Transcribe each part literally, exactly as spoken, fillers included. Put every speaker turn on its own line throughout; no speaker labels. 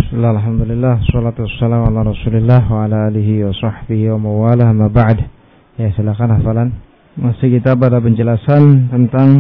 Bismillah, alhamdulillah, salatu wassalamu ala rasulillah wa ala alihi wa sahbihi wa mawalah, ma ba'd. Ya, silakan hafalan. Masih kita pada penjelasan tentang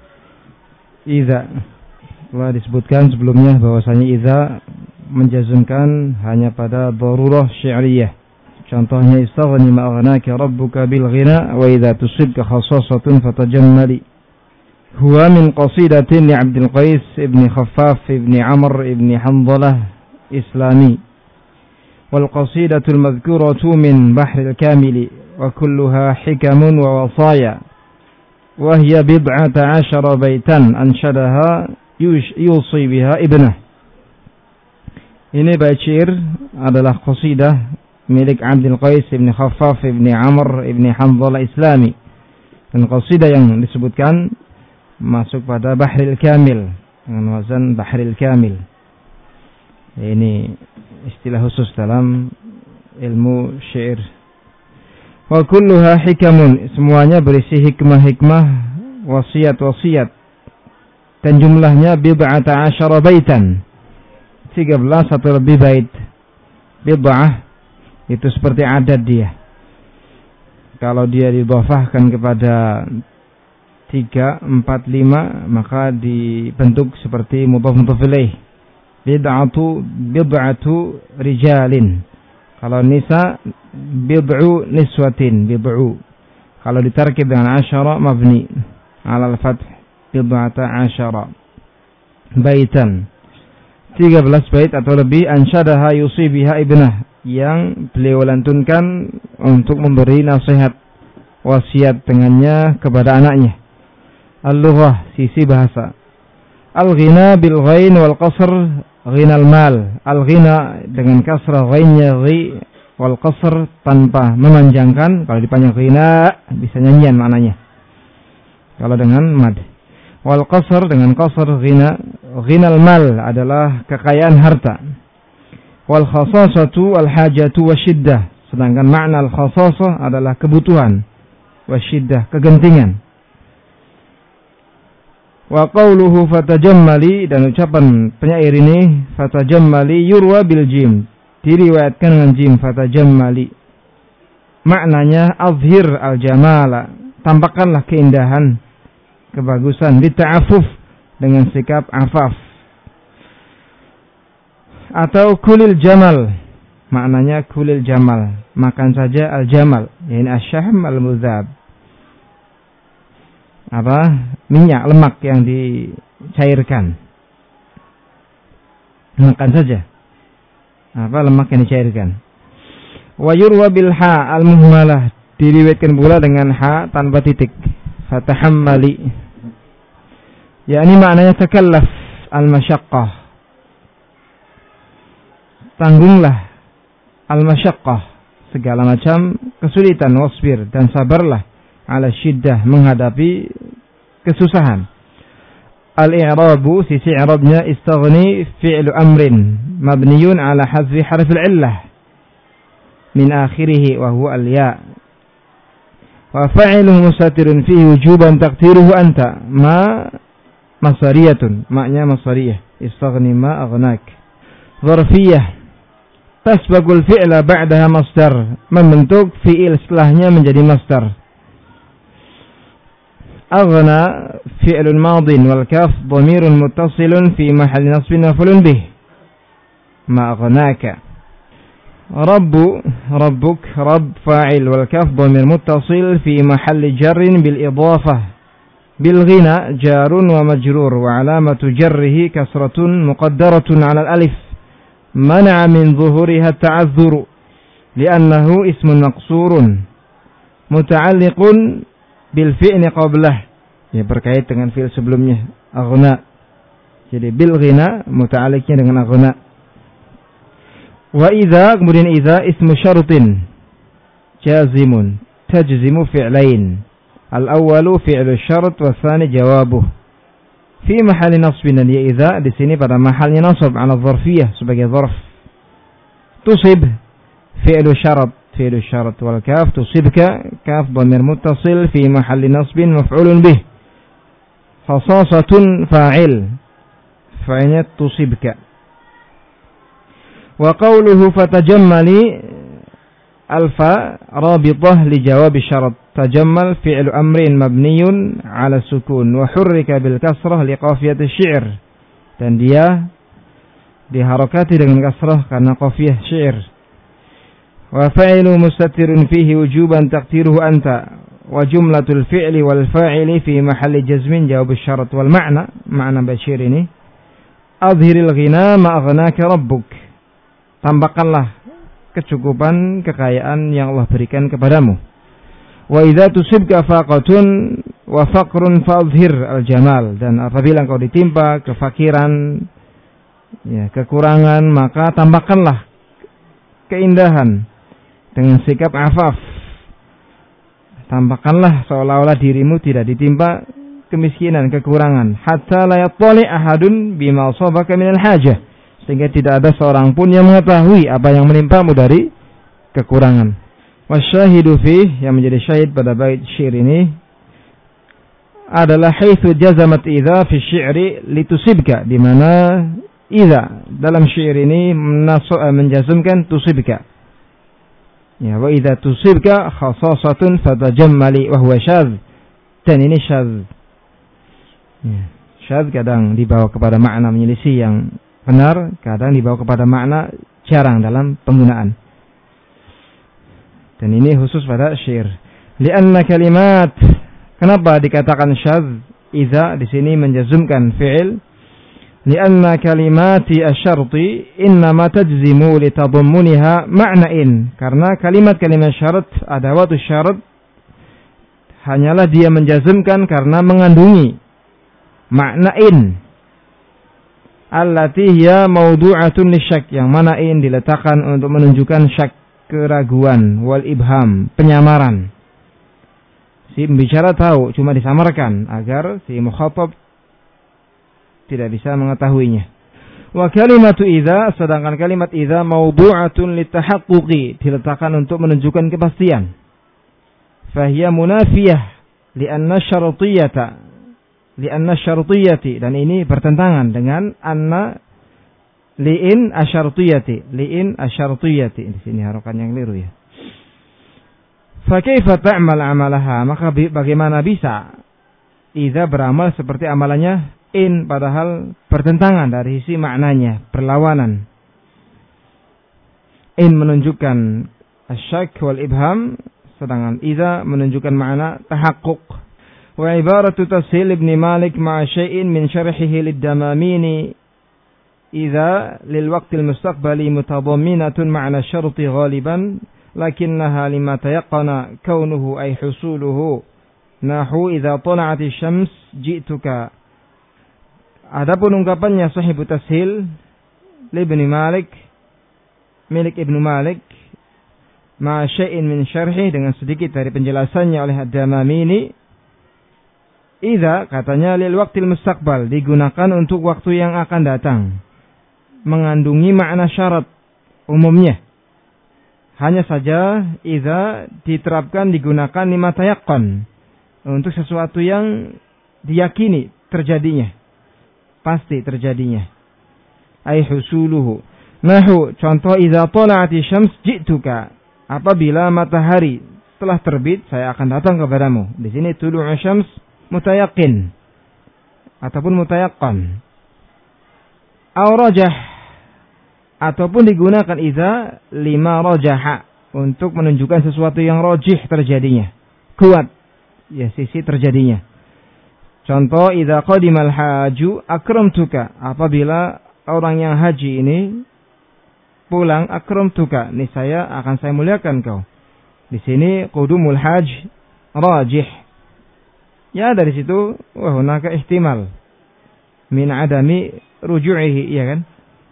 idza. Telah disebutkan sebelumnya bahwasanya idza menjazmkan hanya pada darurah syi'riyah. Contohnya istaghni ma aghnaka rabbuka bil ghina wa idza tusibka khassasatun fatajammali. Huwa min qasidatin li Abdul Qais ibn Khaffaf ibn Amr ibn Hanzalah إسلامي والقصيدة المذكورة من بحر الكامل وكلها حكم ووصايا وهي بضعة عشر بيتا أنشدها يوصي بها ابنه. Ini bait syair adalah qasidah milik Abdul Qais ibn Khaffaf ibn Amr ibn Hanzalah Islami, dan qasidah yang disebutkan masuk pada Bahril Kamil dengan wazan Bahril Kamil. Ini istilah khusus dalam ilmu syair. Wa kulluha hikamun, semuanya berisi hikmah-hikmah, wasiat-wasiat, dan jumlahnya bid'ata asyara baitan, tiga belas atau lebih bait. Bid'ah itu seperti adad dia. Kalau dia didhafahkan kepada tiga, empat, lima, maka dibentuk seperti mudhaf mudhaf ilaih. Bid'atu bid'atu rijalin. Kalau nisa bid'u niswatin, bid'u. Kalau ditarkib dengan asyara mabni ala al-fath, bid'ata asyara baitan, tiga belas bait atau lebih. Ansyadaha yusi biha ibnah, yang beliau lantunkan untuk memberi nasihat wasiat dengannya kepada anaknya. Al-lughah, sisi bahasa. Al-ghina bil ghain wal qasr ghinal mal. Al-ghina dengan kasrah ghainnya ghi, wal qasr tanpa memanjangkan. Kalau dipanjang ghina bisa nyanyian maknanya, kalau dengan mad. Wal qasr dengan qasr ghina. Ghinal mal adalah kekayaan harta. Wal khasasatu al hajatu wasyiddah, sedangkan makna al khasasah adalah kebutuhan, wasyiddah kegentingan. Wa qawluhu fatajammali, dan ucapan penyair ini fatajammali yurwa bil jim, diriwayatkan dengan jim, fatajammali. Maknanya azhir al jamala, tampakkanlah keindahan, kebagusan, bita'afuf, dengan sikap afaf. Atau kulil jamal, maknanya kulil jamal, makan saja al jamal, yakni asyahm al muzab, apa, minyak lemak yang dicairkan, makan saja apa, lemak yang dicairkan. Wa yurwa bil ha al muhmalah, diriwayatkan pula dengan ha tanpa titik, fatahammali, yakni maknanya takallaf al masyaqqah, tanggunglah al masyaqqah, segala macam kesulitan, wasbir, dan sabarlah ala syiddah, menghadapi kesusahan. Al-i'rabu, sisi i'rabnya, istaghni fi'lu amrin mabniyun ala hazfi harfil illah min akhirih wa huwa al-ya, wa fa'iluhu mustatirun fihi wujuban taqdiruhu anta, ma masariyatun, maknya masariyah. Istaghni ma aghnak. Zarfiyah, tasbagul fi'la ba'daha masdar, membentuk fi'il setelahnya menjadi masdar. أغنى فعل ماض والكاف ضمير متصل في محل نصب مفعول به ما أغناك. رب ربك رب فاعل والكاف ضمير متصل في محل جر بالإضافة. بالغنى جار ومجرور وعلامة جره كسرة مقدرة على الألف منع من ظهورها التعذر لأنه اسم مقصور متعلق bil fi'ni qablah, ya berkait dengan fi'il sebelumnya aghna. Jadi bil ghina muta'alliqnya dengan aghna. Wa idza, kemudian idza ismu syartin jazimun tajzimu fi'lain. Al-awwalu fi'lu syart wa tsani jawabuh. Fi mahalli nasbin, ya idza di sini pada mahalnya nasab ala dzarfiyah sebagai dzarf. Tusib fi'lu syart, fi'l syarat, wal kaf tusibka, kaf dhamir muttasil fi mahalli nasbin maf'ulun bih. Khasasatun fa'il, fa'ilnya tusibka. Wa qawluhu fatajammali alfa rabithah li jawab syarat. Tajammal fi'lu amrin mabniyun ala sukun wa hurrika bil kasrah li qafiyati syi'r. Dan dia diharokati dengan kasrah karena qafiyah syair. Wa fa'ilu mustatirun fihi wujuban taqdiruhu anta wa jumlatul fi'li wal fa'ili fi mahalli jazmin jawab syarat wal ma'na. Ma'na basyir ini adhiril ghina ma aghnaka rabbuk. Tambahkanlah kecukupan kekayaan yang Allah berikan kepadamu. Wa idza tusibka faqatun wa faqrun fadhhir al-jamal. Dan apabila engkau ditimpa kefakiran, ya, kekurangan, maka tambahkanlah keindahan dengan sikap afaf. Tambahkanlah seolah-olah dirimu tidak ditimpa kemiskinan, kekurangan. Hatta la yattali ahadun bima asabaka minal hajah. Sehingga tidak ada seorang pun yang mengetahui apa yang menimpamu dari kekurangan. Wasyahidu fih, yang menjadi syahid pada bait syair ini adalah haitsu jazamat idza fi syi'ri litusibka, di mana idza dalam syair ini menjazmkan tusibka. Ya, wa idza tusibka khassasatun fatajammali wa huwa syadz. Dan ini syadz. Ya, syadz kadang dibawa kepada makna menyelisih yang benar, kadang dibawa kepada makna jarang dalam penggunaan. Dan ini khusus pada syair. Lianna kalimat, kenapa dikatakan syadz? Idza di sini menjazmkan fi'il. Lianna kalimati asy-syarti innama tajzimu litadammuniha ma'na'in. Karena kalimat-kalimat syarat, adawatu syarat, hanyalah dia menjazmkan karena mengandungi ma'na'in. Allati hiya mawdu'atun lisyak, yang mana in diletakkan untuk menunjukkan syak, keraguan, wal ibham, penyamaran. Si pembicara tahu, cuma disamarkan agar si mukhatab tidak bisa mengetahuinya. Wa kalimatu idza, sedangkan kalimat idza mawdu'atun litahaqquqi, diletakkan untuk menunjukkan kepastian. Fahiya munafiyah li'anna syartiyata li'anna syartiyati, dan ini bertentangan dengan anna li'in asyartiyati, li'in asyartiyati. Di sini harokan yang keliru ya. Fa kaifa ta'mal amalaha, maka bagaimana bisa idza beramal seperti amalannya in, padahal bertentangan dari sisi maknanya, berlawanan. In menunjukkan asyak wal ibham, sedangkan idza menunjukkan makna tahaqquq. Wa ibaratu tashil Ibn Malik ma'a syai'in min syarhihi lid-damamini idza lil waqtil mustaqbali mutadamminatun ma'na syarti ghaliban lakinnaha lima tayaqqana kaunuhu ay husuluhu nahu idza tala'ati syams ji'tuka. Adapun ungkapannya sahibu tashil Ibn Malik, milik Ibnu Malik, ma'a syai'in min syarhi, dengan sedikit dari penjelasannya oleh Ad-Damamini. Idza, katanya, lil waqtil mustaqbal, digunakan untuk waktu yang akan datang, mengandungi makna syarat umumnya. Hanya saja idza diterapkan, digunakan lima tayaqqan, untuk sesuatu yang diyakini terjadinya, pasti terjadinya. Ai husuluhu. Nahu, contoh idza tala'ati syams ji'tuka, apabila matahari telah terbit saya akan datang kepadamu. Di sini tulu'u syams mutayaqqin ataupun mutayaqqan. Au rajah, ataupun digunakan idza lima rajaha, untuk menunjukkan sesuatu yang rajih terjadinya, kuat ya sisi terjadinya. Contoh idza qadimal haju akramtuka, apabila orang yang haji ini pulang, akramtuka, niscaya akan saya muliakan kau. Di sini qudumul haj rajih. Ya, dari situ wah hunaka ihtimal min adami ruju'ihi, iya kan?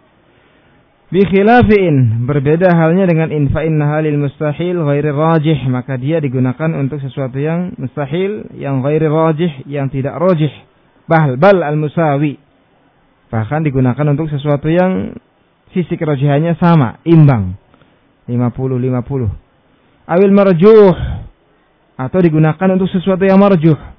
Bi khilafiin, berbeda halnya dengan in fa innaha lil mustahil ghairi rajih, maka dia digunakan untuk sesuatu yang mustahil, yang ghairi rajih, yang tidak rajih, bal bal al musawi, bahkan digunakan untuk sesuatu yang sisi kerajihannya sama, imbang, lima puluh lima puluh. Awil marjuh, atau digunakan untuk sesuatu yang marjuh.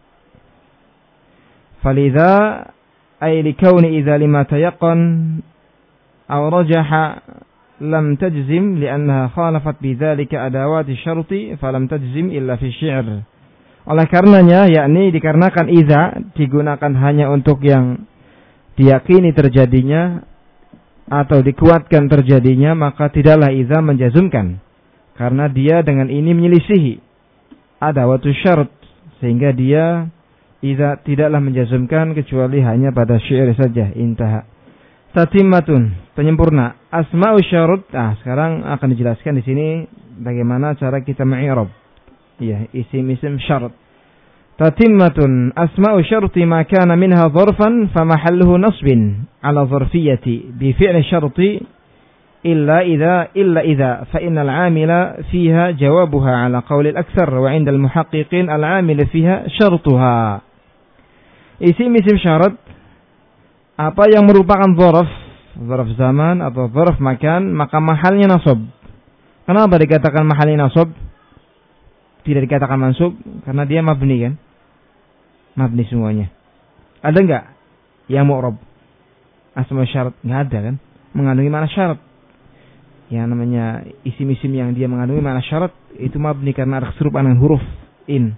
Falidha ay likauni idza lima tayaqqan aw rajaha lam tajzim li'annaha khalafat bidzalika adawati syarti falam tajzim illa fi syi'r. Oleh karenanya, yakni dikarenakan idza digunakan hanya untuk yang diyakini terjadinya atau dikuatkan terjadinya, maka tidaklah idza menjazmkan, karena dia dengan ini menyelisihi adawatu syarat, sehingga dia idza tidaklah menjazmkan kecuali hanya pada syair saja. Intaha. Tatimmatun, penyempurna. Asma'u syarat. Ah, sekarang akan dijelaskan di sini bagaimana cara kita mengi'rab. Ya, isim-isim syarat. Tatimmatun asma'u syarti ma kana minha dharfan fa mahalluhu nasbin ala dharfiyyati bi fi'li syarti illa idza illa idza fa innal 'amila fiha jawabuha ala qawli al-aktsar wa 'inda al-muhaqqiqin al-'amil fiha syartuha. Isim-isim syarat apa yang merupakan dzaraf, dzaraf zaman atau dzaraf makan, maka mahalnya nasab. Kenapa dikatakan mahalnya nasab? Tidak dikatakan mansub karena dia mabni kan? Mabni semuanya. Ada enggak yang mu'rab? Asma syarat enggak ada kan? Mengandungi makna syarat. Yang namanya isim-isim yang dia mengandungi makna syarat itu mabni karena ada keserupaan dengan huruf in.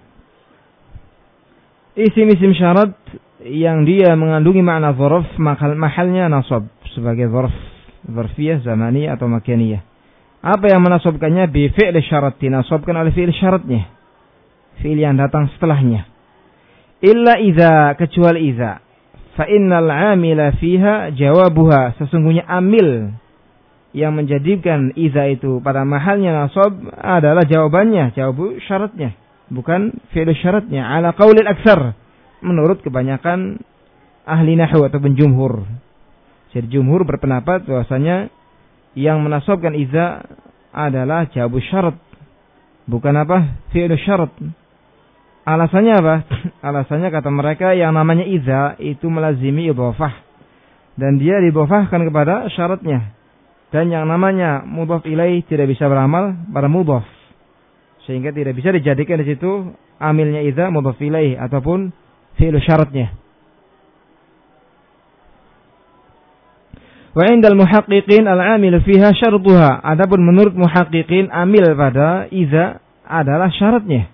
Isim-isim syarat yang dia mengandungi makna dzaraf, maka mahalnya nasab sebagai dzaraf, dzarfiyah, zamaniyah atau makaniyah. Apa yang menasabkannya? Bi fi'li syarat, dinasabkan oleh fi'il syaratnya, fi'il yang datang setelahnya. Illa idza, kecuali idza. Fa innal 'amila fiha jawabuha, sesungguhnya amil yang menjadikan idza itu pada mahalnya nasab adalah jawabannya, jawab syaratnya, bukan fi'il syaratnya. Ala qaulil aktsar, menurut kebanyakan ahli nahwu ataupun jumhur. Jadi jumhur berpendapat bahwasanya yang menasabkan idza adalah jawab syarat, bukan apa? Fi'il syarat. Alasannya apa? Alasannya kata mereka yang namanya idza itu melazimi idhofah, dan dia didhofahkan kepada syaratnya. Dan yang namanya mudhaf ilaih tidak bisa beramal pada mudhaf, sehingga tidak bisa dijadikan di situ amilnya idza mudhaf ilaih ataupun fi'il syaratnya. Wa 'indal muhaqqiqin al-'amil fiha syartuha. Adapun menurut muhaqqiqin, amil pada idza adalah syaratnya.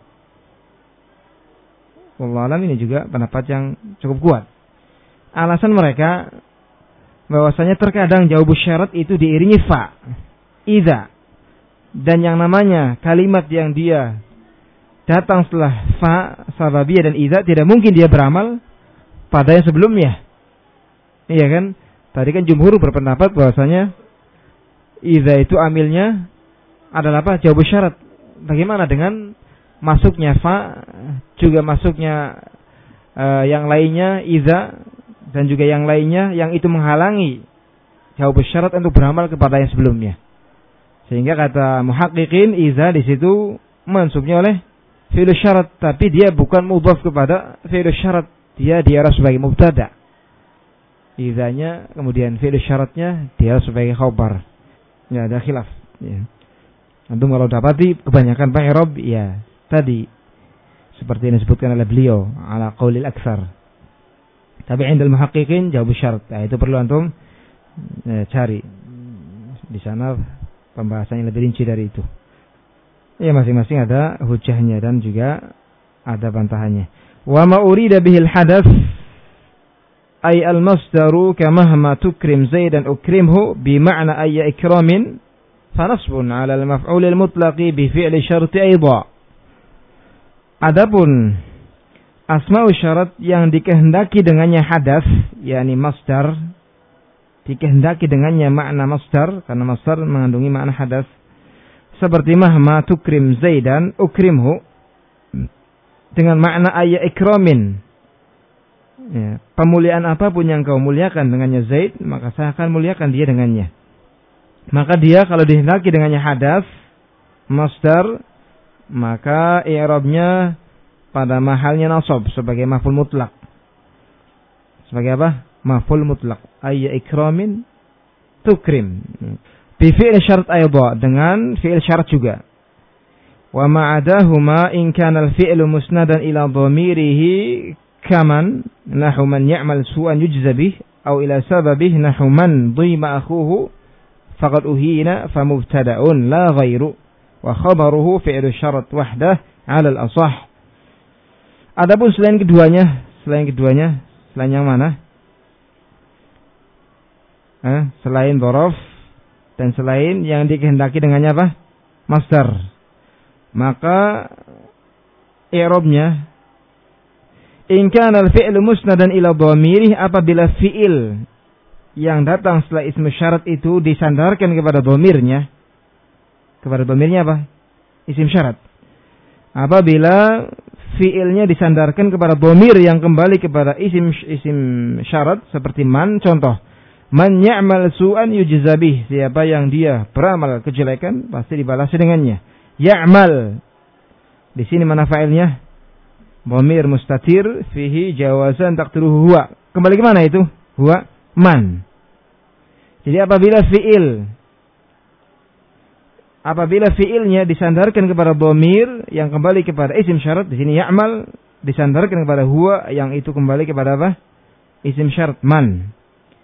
Wallahu a'lam, ini juga pendapat yang cukup kuat. Alasan mereka bahwasanya terkadang jawab syarat itu diiringi fa, idza, dan yang namanya kalimat yang dia datang setelah fa, sababiyah dan idza tidak mungkin dia beramal pada yang sebelumnya. Iya kan? Tadi kan jumhur berpendapat bahwasanya idza itu amilnya adalah apa? Jawab syarat. Bagaimana dengan masuknya fa, juga masuknya uh, yang lainnya idza, dan juga yang lainnya yang itu menghalangi jawab syarat untuk beramal kepada yang sebelumnya. Sehingga kata muhaqqiqin, idza di situ mansubnya oleh fi'il syarat, tapi dia bukan mudhaf kepada fi'il syarat, dia diarah sebagai mubtada. Idzanya kemudian fi'il syaratnya dia sebagai khabar. Ya, ada khilaf. Ya. Antum kalau dapati kebanyakan i'rab ya tadi seperti yang disebutkan oleh beliau ala qaulil aktsar. Tapi indal muhaqqiqin jawab syarat. Nah, itu perlu antum ya, cari di sana pembahasannya lebih rinci dari itu. Ya, masing-masing ada hujahnya dan juga ada bantahannya. Wa ma urida bihil hadath ay al-masdaru kamahma tukrim zaidan ukrimhu bi ma'na ay ikramin fa nasbun 'ala al-maf'ul al-mutlaqi bi fi'li syarti aidha. Adapun asma'u syarat yang dikehendaki dengannya hadas, yakni masdar, dikehendaki dengannya makna masdar, karena masdar mengandungi makna hadas, seperti mahma tukrim zaidan ukrimhu, dengan makna ayya ikramin, ya, pemuliaan apapun yang kau muliakan dengannya Zaid, maka saya akan muliakan dia dengannya. Maka dia kalau dikehendaki dengannya hadas masdar, maka i'rabnya pada mahalnya nasab sebagai maf'ul mutlak. Sebagai apa? Maf'ul mutlak. Ayya ikramin tukrim. Bi fi'il syarat aidha, dengan fi'il syarat juga. Wa ma'adahuma in kana al-fi'lu musnadan ila dhamirihi kaman nahu man ya'mal su'an yujza bih aw ila sababih nahu man dhima akhuhu faqad uhina famubtada'un la ghairu wa khabaruhu fi'lu syarat wahdah 'ala al-ashah. Adapun selain keduanya, selain keduanya, selain yang mana? Eh, selain dhorof dan selain yang dikehendaki dengannya apa? Masdar. Maka i'rabnya in kana al-fi'lu musnadan ila dhamiri, apabila fi'il yang datang setelah ismu syarat itu disandarkan kepada dhamirnya. Kepada dhamirnya apa? Isim syarat. Apabila fi'ilnya disandarkan kepada dhamir yang kembali kepada isim isim syarat seperti man, contoh man ya'mal su'an yujza bih, siapa yang dia beramal kejelekan pasti dibalas dengannya. Ya'mal, di sini mana fa'ilnya? Dhamir mustatir fihi jawazan taqdiruhu huwa. Kembali ke mana itu? Huwa man. Jadi apabila fi'il apabila fi'ilnya disandarkan kepada dhamir yang kembali kepada isim syarat, di sini ya'mal disandarkan kepada huwa yang itu kembali kepada apa? Isim syarat man.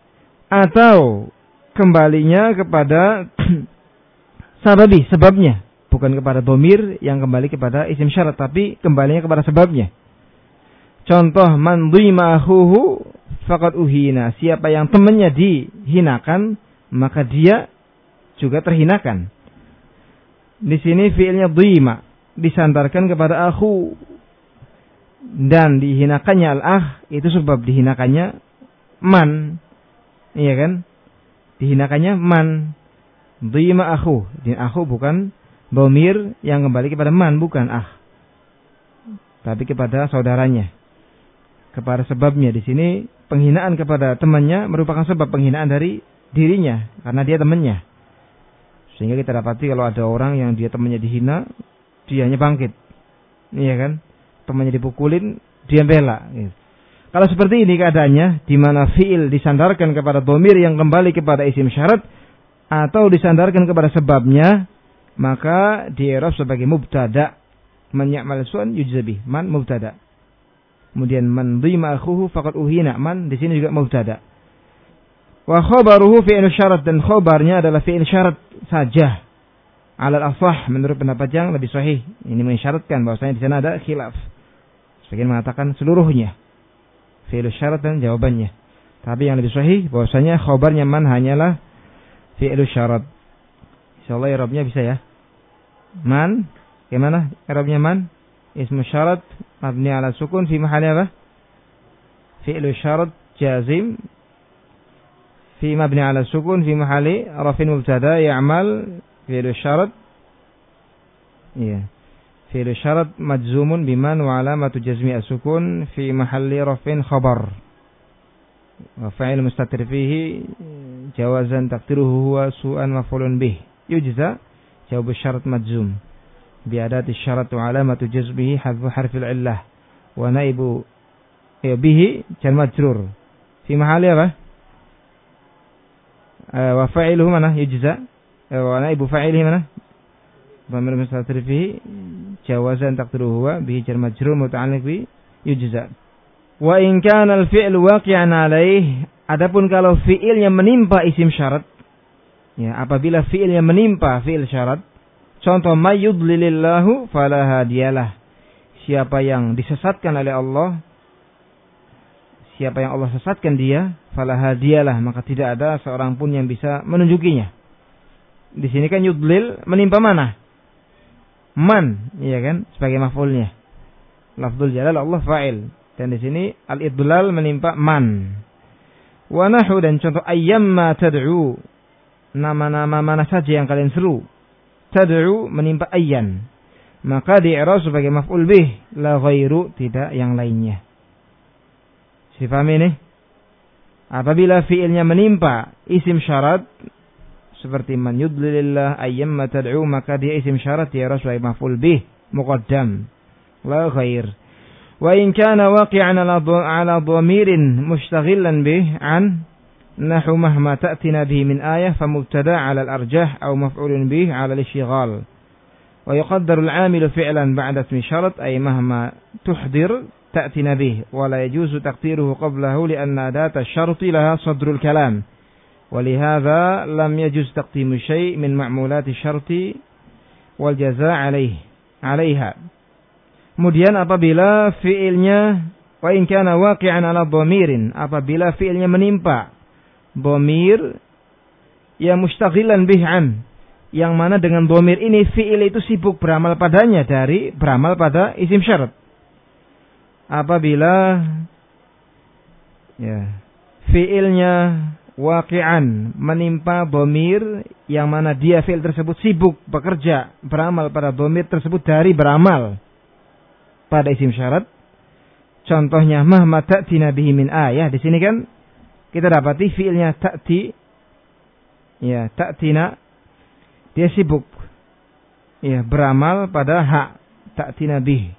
Atau kembalinya kepada sababi, sebabnya, bukan kepada dhamir yang kembali kepada isim syarat, tapi kembalinya kepada sebabnya. Contoh man dhima akhuhu faqad uhina, siapa yang temannya dihinakan maka dia juga terhinakan. Di sini fiilnya dhima disandarkan kepada akhu dan dihinakannya al-akh itu sebab dihinakannya man. Iya kan? Dihinakannya man. Dhima akhu, dan akhu bukan dhamir yang kembali kepada man, bukan akh, tapi kepada saudaranya, kepada sebabnya. Di sini penghinaan kepada temannya merupakan sebab penghinaan dari dirinya karena dia temannya. Sehingga kita dapati kalau ada orang yang dia temannya dihina, dianya bangkit. Iya kan? Temannya dipukulin, dia bela. Gitu. Kalau seperti ini keadaannya, di mana fi'il disandarkan kepada dhamir yang kembali kepada isim syarat atau disandarkan kepada sebabnya, maka di-i'rab sebagai mubtada. Man ya'mal su'an yujza bih, man mubtada. Kemudian man dhima akhuhu faqad uhina, man di sini juga mubtada. Wa khabaruhu fi'il syarat, dan khabarnya adalah fi'il syarat saja. Alal ashah, menurut pendapat yang lebih sahih. Ini mensyaratkan bahwasanya di sana ada khilaf. Sebagian mengatakan seluruhnya fi'il syarat dan jawabannya. Tapi yang lebih sahih bahwasanya khabarnya man hanyalah fi'il syarat. Insyaallah i'rabnya bisa ya. Man, gimana i'rabnya man? Ismu syarat mabni ala sukun fi mahalli apa? Fi'il syarat jazim fi mabni ala sukun fi mahalli rafin mubtada, ya'mal fi'il syarat. Iya. Fi'il syarat majzumun biman wa alamatu jazmi as-sukun fi mahalli rafin khabar. Wa fa'il mustatir fihi jawazan taqdiruhu huwa su'an maf'ulun bih. Yujza jawab syarat majzum bi adati syarat wa alamatu jazmihi hadfu harfil illah wa naibu ya bihi jar majrur fi mahalli apa? Wa fa'iluhu mana? Yujza wa naibu fa'ilihi mana? Dhamir mustatir fihi jawazan taqdiruhu huwa bihi jar majrur muta'alliq bi yujza. Wa in kana al-fi'lu waqi'an 'alaihi, adapun kalau fi'ilnya menimpa isim syarat, ya, apabila fi'ilnya menimpa fi'il syarat, contoh may yudlilillahu fala hadiyalah, siapa yang disesatkan oleh Allah, siapa yang Allah sesatkan dia, fala hadiyalah, maka tidak ada seorang pun yang bisa menunjukinya. Di sini kan yudlil menimpa mana? Man, iya kan, sebagai maf'ulnya. Lafdzul jalal Allah fa'il, dan di sini al-idlal menimpa man. Wa nahu, dan contoh ayyamma tad'u, nama-nama mana saja yang kalian seru. Tad'u menimpa ayyan, maka di-i'rab sebagai maf'ul bih, la ghairu, tidak yang lainnya. Difahami ini? Apabila fi'ilnya menimpa isim syarat seperti man yudlilillah ayyamma tad'u, maka dia isim syarat di-i'rab sebagai maf'ul bih muqaddam, la ghair. Wa in kana waqi'an 'ala dhamirin mushtaghilan bih an nahu mahma ta'tina bihi min ayah famubtada 'ala al-arjah aw maf'ulun bih 'ala al-ishtighal. Wa yuqaddaru al-'amilu fi'lan ba'da ismi syarat ay mahma tuhdir ta'tina bih wa la yajuzu taqdiruhu qablahu li'anna adata asy-syarti laha sadrul kalam Walihadza lam yajuz taqdimu syai' min ma'mulati syarti wal jazaa' 'alaih 'alaiha. Kemudian apabila fi'ilnya wa in kana waqi'an 'ala dhamirin, apabila fi'ilnya menimpa dhamir yang mustaghilan bih'an, yang mana dengan dhamir ini fi'il itu sibuk beramal padanya dari beramal pada isim syarat. Apabila ya fi'ilnya waqi'an menimpa dhamir yang mana dia fi'il tersebut sibuk bekerja beramal pada dhamir tersebut dari beramal pada isim syarat. Contohnya mahma ta'tina bihi min ayah. Di sini kan kita dapati fi'ilnya ta'ti, ya ta'tina, dia sibuk ya beramal pada hak ta'tina bihi,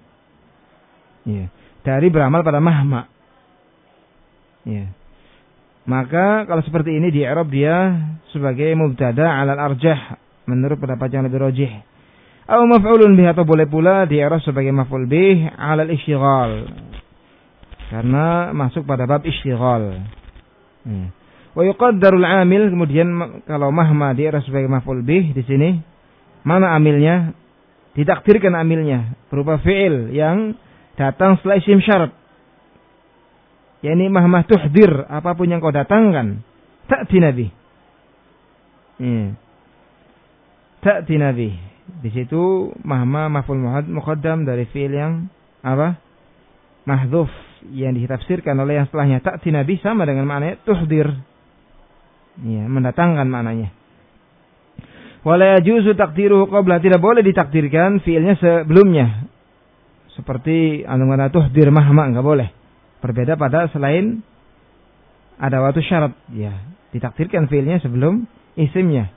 ya dari beramal pada mahma, ya. Maka kalau seperti ini di i'rab dia sebagai mubtada 'alal arjah menurut pendapat yang lebih rajih. Atau maf'ulun bih, atau boleh pula di i'rab sebagai maf'ul bih 'alal isyghal, karena masuk pada bab isyghal. Hmm. Wa yuqaddarul 'amil, kemudian kalau mahma di i'rab sebagai maf'ul bih di sini mana amilnya? Ditakdirkan amilnya berupa fi'il yang datang setelah isim syarat. yakni mahmah tuhdir, apapun yang kau datangkan, ta'ti nabi. Hmm. Ta'ti nabi. Di situ mahmah maf'ul muqaddam dari fi'il yang apa? Mahdhuf, yang ditafsirkan oleh yang setelahnya ta'ti nabi sama dengan maknanya tuhdir. Ya, mendatangkan maknanya. Wala yajuzu taqdiruhu qabla, tidak boleh ditakdirkan fi'ilnya sebelumnya. Seperti anu-anu tuhdir mahma, enggak boleh. Berbeda pada selain ada waktu syarat, ya, ditakdirkan fi'ilnya sebelum isimnya.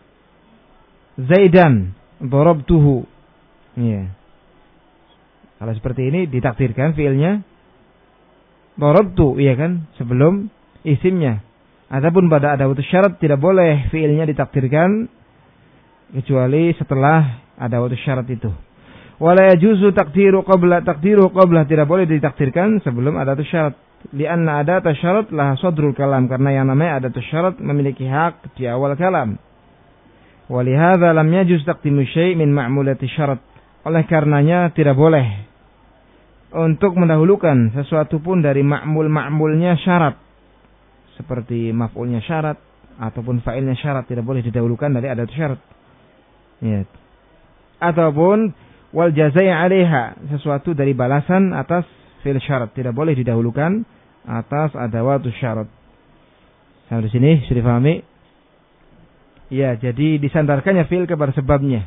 Zaidan darabtuhu. Ya. Kalau seperti ini ditakdirkan fi'ilnya darabtu, iya kan, sebelum isimnya. Adapun pada ada waktu syarat tidak boleh fi'ilnya ditakdirkan kecuali setelah ada waktu syarat itu. Wala yajuzu taqdiru qabla taqdiru qabla, tidak boleh ditakdirkan sebelum ada waktu syarat. Lianna adat syarat lah sadrul kalam, karena yang namanya adat syarat memiliki hak di awal kalam. Walihadza lam yajuz taqdimu syai' min ma'mulati syarat. Oleh karenanya tidak boleh untuk mendahulukan sesuatu pun dari ma'mul-ma'mulnya syarat. Seperti maf'ulnya syarat ataupun fa'ilnya syarat, tidak boleh didahulukan dari adat syarat. Ya. Ataupun wal jazai 'alaiha, sesuatu dari balasan atas fi'il syarat, tidak boleh didahulukan atas adawatu syarat. Sampai di sini sudah difahami? Ya, jadi disandarkannya fi'il kepada sebabnya.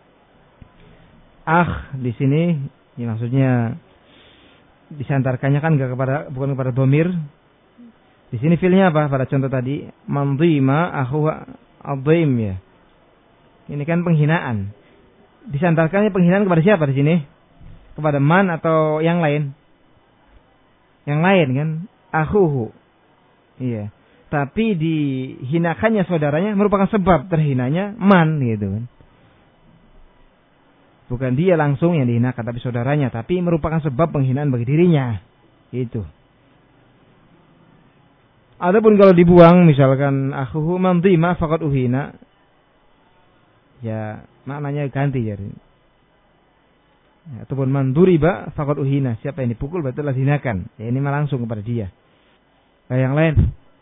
Ah, di sini ini maksudnya disandarkannya kan enggak kepada, bukan kepada dhamir. Di sini fi'ilnya apa? Pada contoh tadi, mandhima akhu adhim, ya. Ini kan penghinaan. Disandarkannya penghinaan kepada siapa di sini? Kepada man atau yang lain? Yang lain kan? Akhuhu. Iya. Tapi dihinakannya saudaranya merupakan sebab terhinanya man, gitu kan. Bukan dia langsung yang dihinakan, tapi saudaranya. Tapi merupakan sebab penghinaan bagi dirinya. Itu. Adapun kalau dibuang, misalkan akhuhu mandhima faqad uhina, ya maknanya ganti jadi. Ya, ataupun manduriba faqad uhina, siapa yang dipukul berarti telah dihinakan. Ya ini mah langsung kepada dia. Nah, yang lain.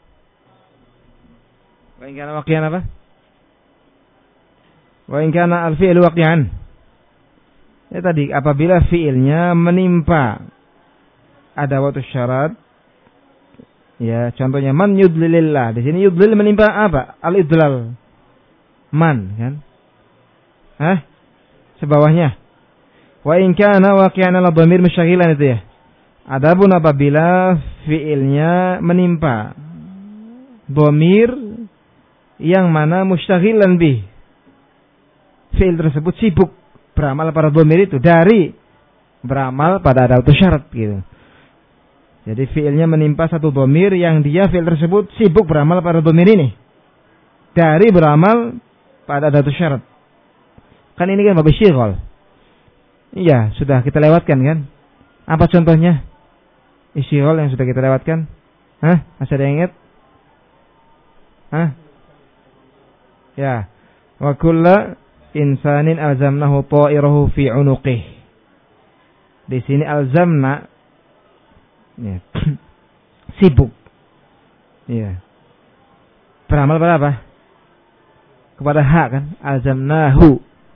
Wa in kana waqi'an apa? Wa in kana al-fi'lu waqi'an. Ya tadi apabila fi'ilnya menimpa ada waktu syarat. Ya, contohnya man yudlilillah. Di sini yudlil menimpa apa? Al-idlal. Man, kan? Hah? Sebawahnya. Wa in kana waqi'an ala dhamir musyaghilan, itu ya. Adapun apabila fi'ilnya menimpa dhamir yang mana musyaghilan bih, fi'il tersebut sibuk beramal pada dhamir itu dari beramal pada ada waktu syarat, gitu. Jadi fi'ilnya menimpa satu dhamir yang dia fi'il tersebut sibuk beramal pada dhamir ini dari beramal pada ada waktu syarat. Kan ini kan bab isyghal. Iya, sudah kita lewatkan kan? Apa contohnya? Isyghal yang sudah kita lewatkan? Hah? Masih ada yang ingat? Hah? Ya. Wa kullu insanin alzamnahu ta'irahu fi 'unuqih. Di sini alzamna ya. Sibuk. Ya. Beramal pada apa? Kepada hak kan? Alzamnahu.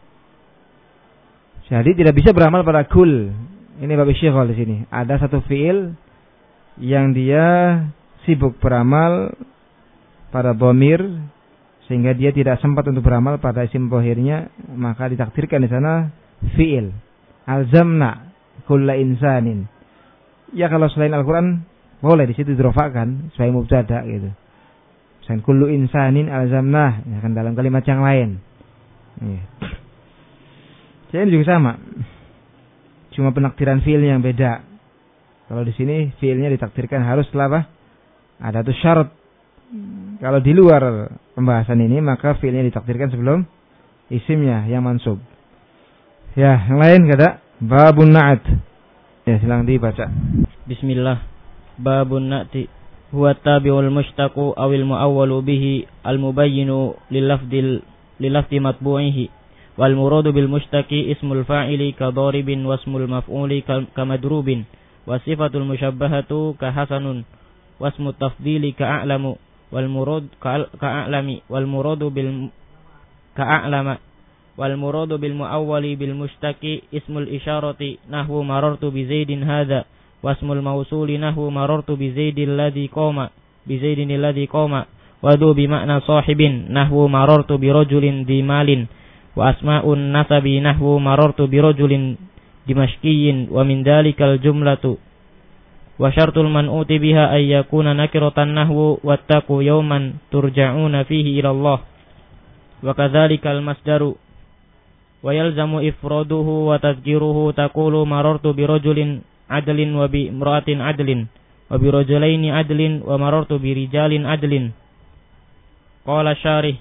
Jadi tidak bisa beramal pada kul. Ini bab syighal di sini. Ada satu fiil yang dia sibuk beramal pada dhamir sehingga dia tidak sempat untuk beramal pada isim dhahirnya, maka ditakdirkan di sana fiil. Alzamna kulla insanin. Ya kalau selain Al-Qur'an boleh di situ dirofakan sebagai mubtada gitu. Misalnya kullu insanin alzamnah, ya kan dalam kalimat yang lain. Ya. Jadi juga sama. Cuma penakdiran fiil yang beda. Kalau di sini fiilnya ditakdirkan harus setelah apa? Ada tuh syarat. Kalau di luar pembahasan ini maka fiilnya ditakdirkan sebelum isimnya yang mansub. Ya, yang lain kata babun na'at. Ya, silakan dibaca.
Bismillah. Babun na'ti huwa tabi'ul mushtaqu awil mu'awwalu bihi al-mubayyinu lil-lafdil lil-lafdi matbu'ihi wal muradu bil mushtaqi ismul fa'ili ka dharibin wasmul maf'uli ka madrubin wa sifatul musyabbahatu ka hasanun wasmut tafdili ka a'lamu wal murad ka a'lami wal muradu bil ka a'lama wal muradu bil mu'awwali bil mushtaqi ismul isyarati nahwu marartu bi zaidin hadza wasmul mausuli nahwu marartu bi zaidil ladzi qama bi zaidin alladzi qama wadu bi makna sahibin nahwu marartu bi rajulin dimalin wa asma'un nasabi nahwu marartu bi rajulin dimashqiyin wa min dalikal jumlatu wa syartul man'uti biha ay yakuna nakiratan nahwu wattaqu yawman turja'una fihi ila Allah wa kadzalikal masdaru wa yalzamu ifraduhu wa tadhkiruhu taqulu marartu bi rajulin adlin wa bi imra'atin adlin wa bi rajulaini adlin wa marartu bi rijalin adlin. Qala syarih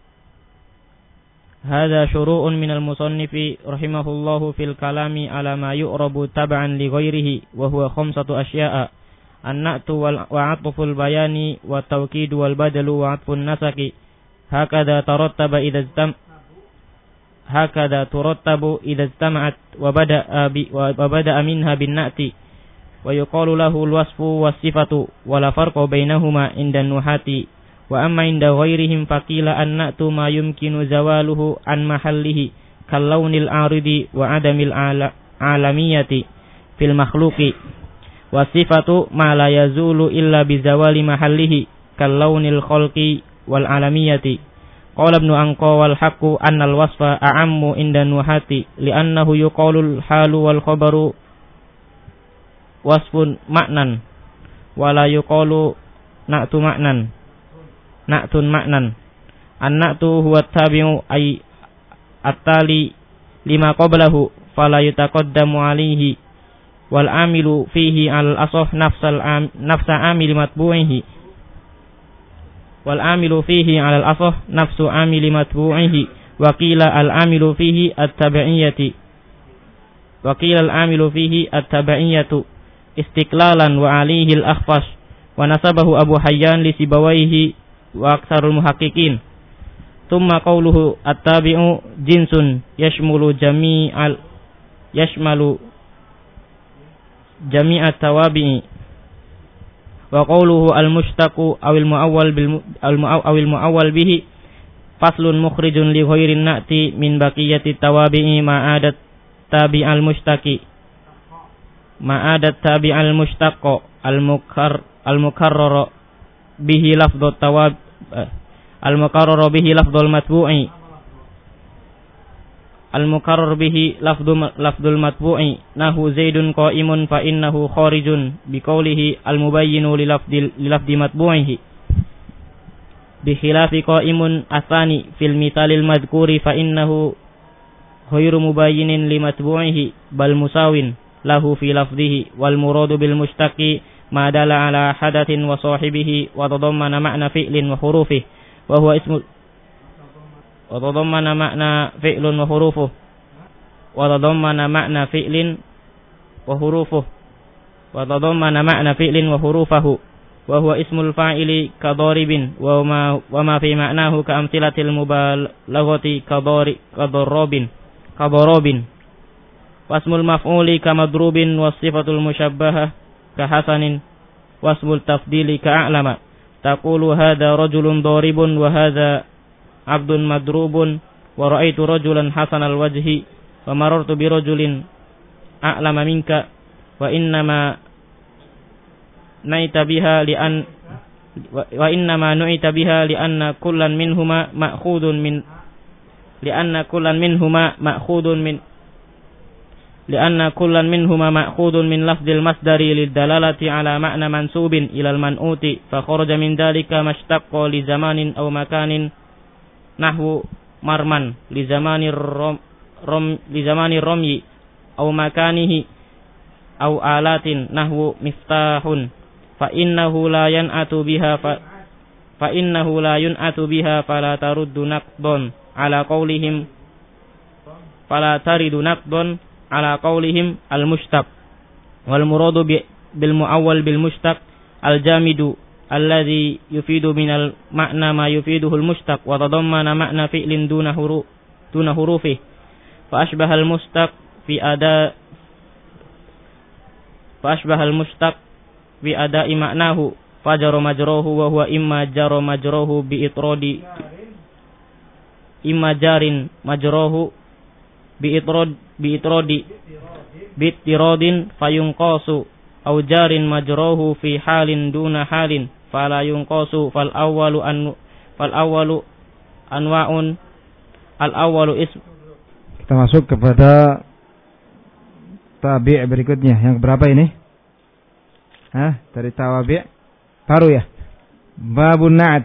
hadza syuru'un minal musannifi rahimahullahu fil kalami ala ma yu'rabu tab'an li ghairihi wa huwa khamsatu asya'a an-na'tu wal wa'atful bayani wa tawkid wal badalu wa 'atfun nasaki hakadha tarattaba idza istam hakadha turattabu idza istama'at wa bada'a bi wa bada'a minha bin na'ti wa yuqalu lahu al-wasfu was-sifatu wa la farqa bainahuma inda an-nuhati wa amma inda ghairihim faqila an-na'tu ma yumkinu zawaluhu an mahallihi kal launil aridi wa adamil ala, alamiyati fil makhluqi wa sifatu ma la yazulu illa bi zawali mahallihi kal launil khalqi wal alamiyati. Qala ibnu Anqa wal haqqu anna al-wasfa a'ammu inda nuhati li'annahu yuqalu al-halu wal khabaru wasfun ma'nan wa la yuqalu na'tu ma'nan na'tun ma'nan. An-na'tu huwa tabi'u ay at-tali lima qablahu fala yutaqaddamu alayhi wal amilu fihi al-asah nafsal am, nafsa amil matbu'ihi wal amilu fihi al asah nafsu amil matbu'ihi wa qila al-amilu fihi at-tabi'iyyati wa qila al-amilu fihi at-tabi'iyyatu istiqlalan wa alayhi al-akhfash wa nasabahu Abu Hayyan li Sibawayhi wa aktsarul muhaqqiqin. Thumma qawluhu at-tabi'u jinsun yashmulu jami'al yashmalu jami'at tawabi'i wa qawluhu al-mushtaqu awil mu'awwal bil awil mu'awwal bihi faslun mukhrijun li ghairin na'ti min baqiyati tawabi'i ma'adat tabi'al mushtaqi ma'adat tabi'al mushtaqqa al-mukarr al-mukarrar bihi lafdhu tawab al-mukarrar bihi lafdhul matbu'i al-mukarrar bihi lafdhu lafdhul matbu'i nahu zaidun qa'imun fa innahu kharijun bi qawlihi al-mubayyinu li lafdil li lafdi matbu'ihi bi khilafi qa'imun athani fil mithalil madhkuri fa innahu ghairu mubayyinin li matbu'ihi bal musawin lahu fi lafdhihi wal muradu bil mushtaqi ma dala ala hadathin wa sahibihi wa tadammana ma'na fi'lin wa hurufihi wa huwa ismu wa tadammana ma'na fi'lun wa hurufuhu wa tadammana ma'na fi'lin wa hurufuhu wa tadammana ma'na fi'lin wa hurufahu wa huwa ismul fa'ili kadaribin wa ma wa ma fi ma'nahu ka amtilatil mubalaghati kadari kadarabin kadarabin wasmul maf'uli kamadrubin wasifatul musyabbahah ka hasanin wasmul tafdili ka a'lama taqulu hadha rajulun daribun wa hadha abdun madrubun wa ra'aitu rajulan hasanal wajhi wa marartu bi rajulin a'lama minka wa innama naita biha li an wa innama nu'ita biha li anna kullan minhuma ma'khudun min li anna kullan minhuma ma'khudun min li anna kullan minhuma ma'khudun min lafdil masdari lid dalalati ala ma'na mansubin ila al man'uti fa kharaja min dhalika mashtaqqa li zamanin aw makanin nahwu marman li zamanir rom, rom li zamanir romyi aw makanihi aw alatin nahwu miftahun fa innahu la yan'atu biha fa fa innahu la yun'atu biha fala taruddu naqdun ala qaulihim fala taridu naqdun ala qaulihim al mushtaq wal muradu bil muawwal bil mushtaq al jamidu alladhi yufidu min al ma'na ma yufiduhu al mushtaq wa tadammana ma'na fi'lin duna huruf duna hurufi fa ashbaha al mushtaq fi ada fa ashbaha al mushtaq bi ada'i ma'nahu fajara majruhu wa huwa imma jara majruhu bi itradi imma jarin majruhu bi itrad bi itradi bi tiradin fayunqasu aw jarin majruhu fi halin duna halin fala yunqasu fal awwalu an fal awwalu anwa'un al awwalu ism.
Kita masuk kepada tabi' berikutnya yang berapa ini? Hah, dari tawabi' baru ya. Babun na'at.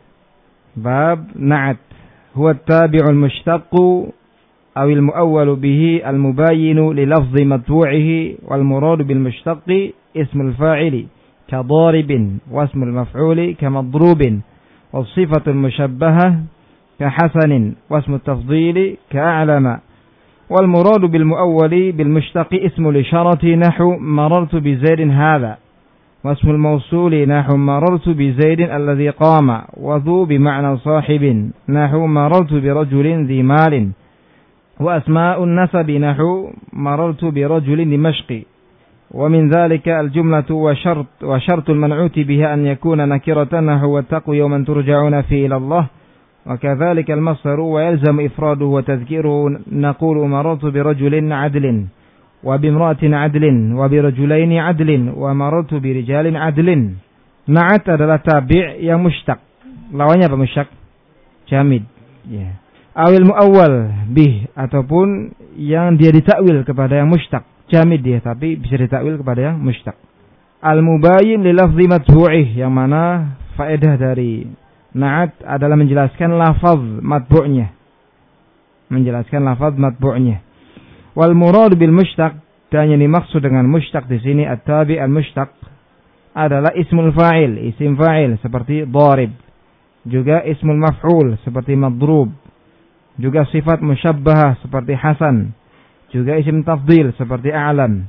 Bab na'at. Huwa at-tabi'ul mushtaqu aw al-mu'awwalu bihi al-mubayyinu li lafzi matbu'ihi wal muradu bil mushtaqi ismul fa'ili ka daribin wa ismul maf'uli ka madrubin was sifatul mushabbahah ka hasanin wa ismut tafdhili ka a'lama wal muradu bil mu'awwali bil mushtaqi ismul isharati nahu marartu bi zaidin hadha واسم الموصول نحو مررت بزيد الذي قام وذو بمعنى صاحب نحو مررت برجل ذي مال وأسماء النسب نحو مررت برجل دمشقي ومن ذلك الجملة وشرط وشرط المنعوت بها أن يكون نكرة نحو واتقوا يوما ترجعون فيه إلى الله وكذلك المصدر ويلزم إفراده وتذكيره نقول مررت برجل عدل وبامرأة عدل وبرجلين عدل ومررت برجال عدل. Na'at adalah tabi' yang mushtaq. Lawannya apa mushtaq? Jamid. Ya. Awil muawwal bih, ataupun yang dia ditakwil kepada yang mushtaq. Jamid dia, tapi bisa ditakwil kepada yang mushtaq. Al-mubayyin li lafzi matbu'ih, yang mana faedah dari na'at adalah menjelaskan lafaz matbu'nya. Menjelaskan lafaz matbu'nya. Wal murad bil mushtaq, dan yang dimaksud dengan mushtaq di sini at-tabi' al-mushtaq adalah ismul fa'il, isim fa'il seperti darib, juga ismul maf'ul seperti madrub, juga sifat musyabbahah seperti hasan, juga isim tafdhil seperti a'lam.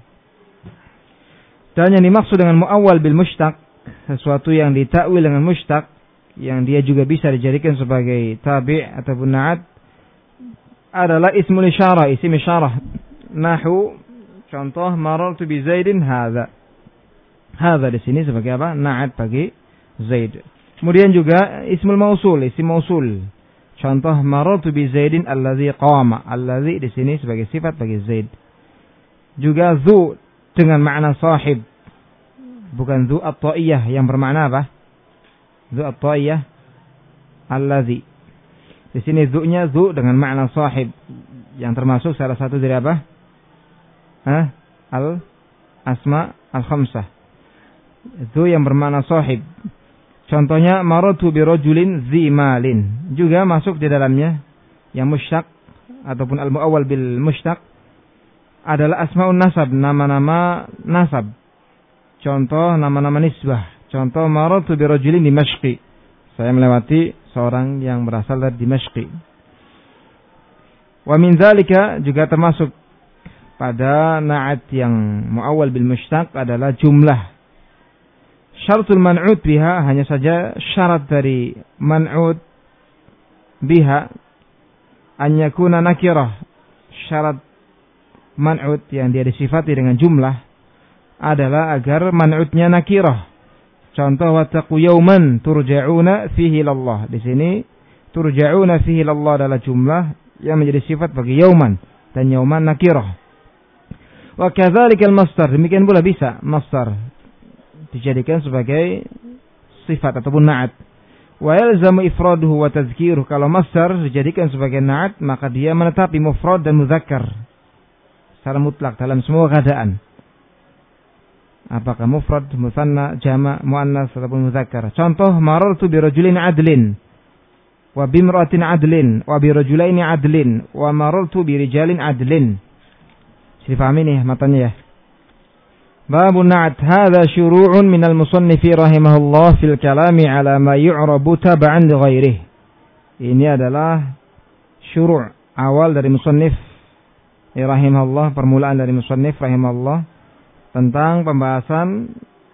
Dan yang dimaksud dengan muawwal bil mushtaq, sesuatu yang ditakwil dengan mushtaq, yang dia juga bisa dijadikan sebagai tabi' ataupun na'at, adalah ismul isyarah, isim isyarah. Nahu, contoh marartu bi Zaidin hadza. Hadza di sini sebagai apa? Na'at bagi Zaid. Kemudian juga ismul mausul, isim mausul. Contoh marartu bi Zaidin allazi qama. Allazi di sini sebagai sifat bagi Zaid. Juga zu dengan makna sahib. Bukan zu at-ta'iyah yang bermakna apa? Zu at-ta'iyah allazi. Di sini zu-nya zu dengan makna sahib, yang termasuk salah satu dari apa? Hah? Al asma al-khamsah. Zu yang bermakna sahib. Contohnya maratu bi rajulin dzi malin, juga masuk di dalamnya yang mushtaq ataupun al-muawwal bil mushtaq adalah asmaun nasab, nama-nama nasab. Contoh nama-nama nisbah. Contoh maratu bi rajulin dimashqi, saya melewati seorang yang berasal dari Dimashqi. Wa min dzalika, juga termasuk pada na'at yang muawwal bil mushtaq adalah jumlah. Syaratul man'ud biha, hanya saja syarat dari man'ud biha an yakuna nakirah. Syarat man'ud yang dia disifati dengan jumlah adalah agar man'udnya nakirah. Contoh, wattaqu yawman turja'una fihi ilallah. Di sini turja'una fihi ilallah adalah jumlah yang menjadi sifat bagi yawman, dan yawman nakirah. Wa kadzalikal masdar, demikian pula bisa masdar dijadikan sebagai sifat ataupun na'at. Wa yalzamu ifraduhu wa tadhkiruhu. Kalau masdar dijadikan sebagai na'at, maka dia menetapi mufrad dan mudzakkar secara mutlak dalam semua keadaan. Apakah mufrad, mutsanna, jama', muannas ataupun mudzakkar. Contoh, marartu bi rajulin adlin wa bimra'atin adlin wa bi rajulaini adlin wa marartu bi rijalin adlin. Dipahami nih matanya ya. Babun na'at, hadha syuru'un minal musannifi rahimahullah fil kalami ala ma yu'rabu taba'an li ghairihi. Ini adalah syuru' awal dari musannif rahimahullah, permulaan dari musannif rahimahullah tentang pembahasan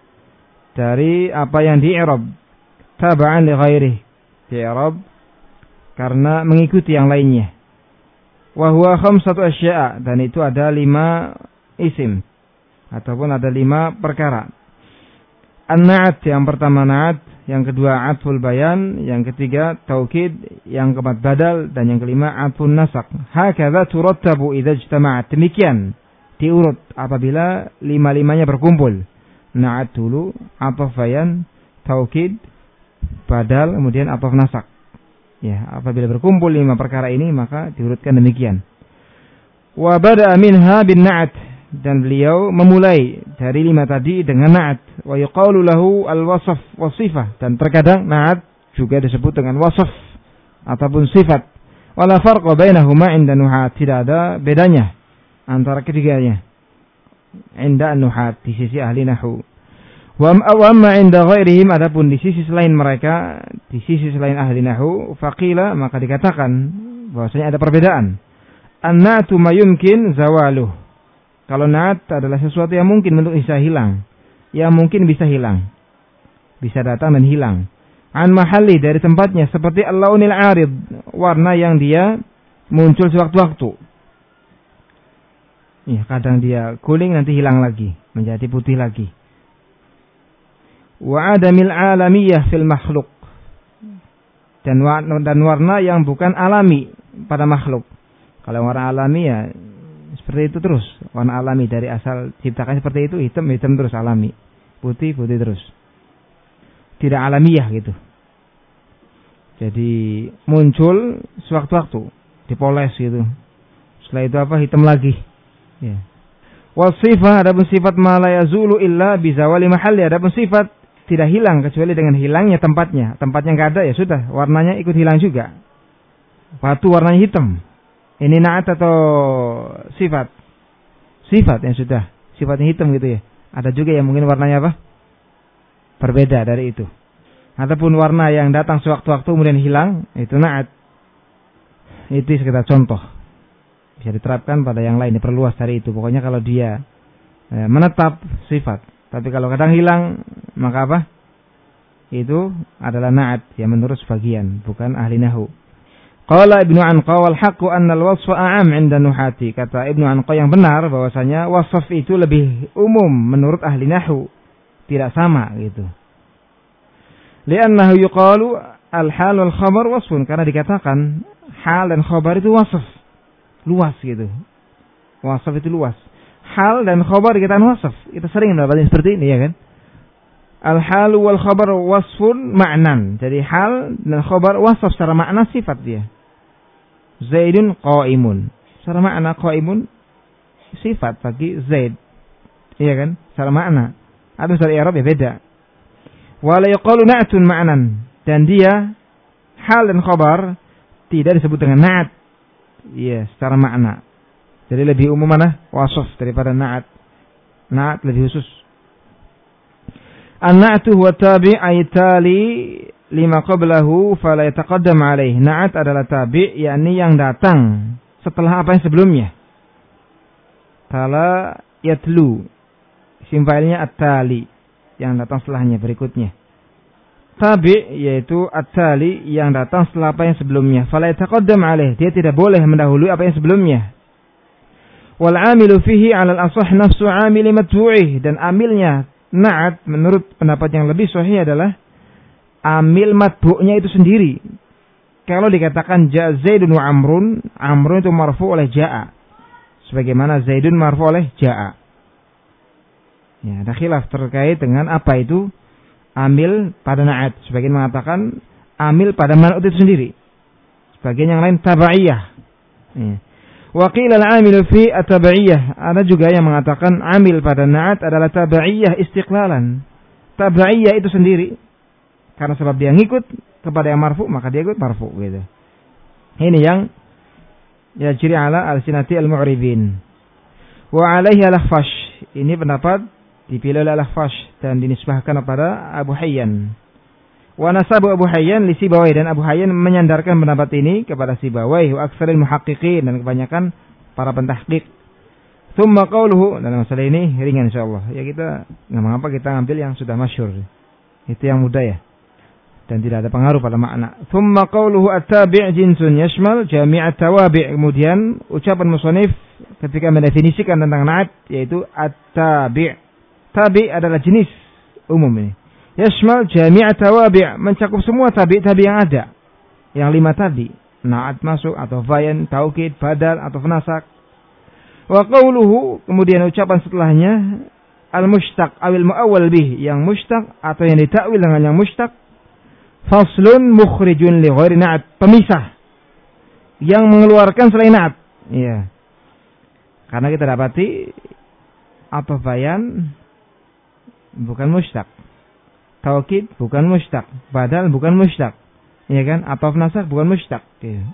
dari apa yang di-i'rab taba'an li ghairihi, di-i'rab karena mengikuti yang lainnya. Wa huwa khamsatu asya'a, dan itu ada lima isim ataupun ada lima perkara. An-na'at, yang pertama na'at, yang kedua atful bayan, yang ketiga taukid, yang keempat badal, dan yang kelima atfun nasaq. Hakadha turattabu idza ijtama'at. Demikian diurut apabila lima-limanya berkumpul. Na'at dulu, atf bayan, taukid, badal, kemudian atf nasaq. Ya, apabila berkumpul lima perkara ini maka diurutkan demikian. Wa bada'a minha bin na'at, dan beliau memulai dari lima tadi dengan na'at. Wa yuqalu lahu al-wasf wasifah, dan terkadang na'at juga disebut dengan wasf ataupun sifat. Wala farqa bainahuma 'inda nuhat, tidak ada bedanya antara ketiganya 'inda nuhat, di sisi ahli nahwu. Wa amma 'inda ghairihim, adapun di sisi selain mereka, di sisi selain ahli nahwu, faqila, maka dikatakan bahwasanya ada perbedaan. An-na'tu ma yumkin zawaluh. Kalau na'at adalah sesuatu yang mungkin untuk bisa hilang, yang mungkin bisa hilang, bisa datang dan hilang. An mahalli, dari tempatnya, seperti al-launil arid, warna yang dia muncul sewaktu-waktu. Ya, kadang dia kuning nanti hilang lagi, menjadi putih lagi. Wa adamil alamiyah fil makhluk, dan warna, dan warna yang bukan alami pada makhluk. Kalau warna alami ya seperti itu terus, warna alami dari asal ciptakan seperti itu, hitam hitam terus alami, putih putih terus, tidak alamiah gitu. Jadi muncul sewaktu-waktu, dipoles gitu, setelah itu apa, hitam lagi. Ya. Wasifah, adapun sifat ma la yazulu illa bizawali mahalli, adapun sifat tidak hilang kecuali dengan hilangnya tempatnya. Tempatnya nggak ada ya sudah, warnanya ikut hilang juga. Batu warnanya hitam, ini na'at atau sifat? Sifat yang sudah, sifatnya hitam gitu ya. Ada juga yang mungkin warnanya apa? Berbeda dari itu. Ataupun warna yang datang sewaktu-waktu kemudian hilang, itu na'at. Itu sekedar contoh. Bisa diterapkan pada yang lain, diperluas dari itu. Pokoknya kalau dia eh, menetap sifat, tapi kalau kadang hilang, maka apa? Itu adalah na'at yang menurut sebagian, bukan ahli nahwu. Qala Ibnu Anqa wal haqqu anna al-wasfa a'am 'inda nuhati. Kata Ibnu Anqa yang benar bahwasanya wasf itu lebih umum menurut ahli nahwu, tidak sama gitu. Li'annahu yuqalu al-hal wal khabar wasfun, karena dikatakan hal dan khabar itu wasf. Luas gitu. Wasf itu luas. Hal dan khabar dikatakan wasf. Kita sering mendapatkan seperti ini ya kan? Al-hal wal khabar wasfun ma'nan. Jadi hal dan khabar wasf secara makna sifat dia. Zaidun qa'imun. Secara makna qa'imun sifat bagi Zaid. Iya kan? Secara makna. Ada secara i'rab ya beda. Wa la yuqalu na'tun ma'nan. Dan dia hal dan khabar tidak disebut dengan na'at. Iya, secara makna. Jadi lebih umum mana? Wasf daripada na'at. Na'at lebih khusus. An-na'tu huwa tabi' ay tali lima qablahu fala yataqaddam alaih. Na'at adalah tabi', yakni yang datang setelah apa yang sebelumnya. Tala yatlu. Isim fa'ilnya at-tali. yang datang setelahnya berikutnya. Tabi' yaitu at-tali yang datang setelah apa yang sebelumnya. Fala yataqaddam alaih, dia tidak boleh mendahului apa yang sebelumnya. Wal 'amilu fihi 'ala al-ashah nafsu 'amili matbu'ih, dan amilnya na'at menurut pendapat yang lebih sahih adalah amil matbu'nya itu sendiri. Kalau dikatakan ja Zaidun wa Amrun, Amrun itu marfu oleh ja'a, sebagaimana Zaidun marfu oleh ja'a. Ya, ada khilaf terkait dengan apa itu amil pada na'at. Sebagian mengatakan amil pada man'ut itu sendiri. Sebagian yang lain tabaiyah. Ya. Wa qila al-amilu fi at-tabaiyah. Ada juga yang mengatakan amil pada na'at adalah tabaiyah istiqlalan. Tabaiyah itu sendiri. Karena sebab dia ngikut kepada yang marfu, maka dia ikut marfu gitu. Ini yang ya ciri ala al-sinati al-mu'ribin. Wa alaihi al-akhfash. Ini pendapat dipilih oleh al-Akhfash dan dinisbahkan kepada Abu Hayyan. Wa nasabu Abu Hayyan li Sibawayh, dan Abu Hayyan menyandarkan pendapat ini kepada Sibawayh wa aktsaril muhaqqiqin, dan kebanyakan para pentahqiq. Tsumma qauluhu, dalam masalah ini ringan insyaallah. Ya kita enggak mengapa kita ambil yang sudah masyhur. Itu yang mudah ya. Dan tidak ada pengaruh pada makna. Tsumma qauluhu at-tabi' jinsun yashmal jami'at tawabi'. Kemudian ucapan musannif ketika mendefinisikan tentang na'at yaitu at-tabi'. Tabi adalah jenis umum ini. Yashmal jami'at tawabi', mencakup semua tabi-tabi yang ada. Yang lima tadi, na'at masuk atau bayan, taukid, badal atau penasak. Wa qawluhu, kemudian ucapan setelahnya al-mushtaq awil mu'awwal bih, yang mushtaq atau yang ditakwil dengan yang mushtaq. Faslun mukhrijun li ghairi na'at, pemisah yang mengeluarkan selain na'at. Iya. Karena kita dapati atau bayan bukan mushtaq, taukid bukan mushtaq, badal bukan mushtaq, ya kan? Ataf nasakh bukan mushtaq. Ya.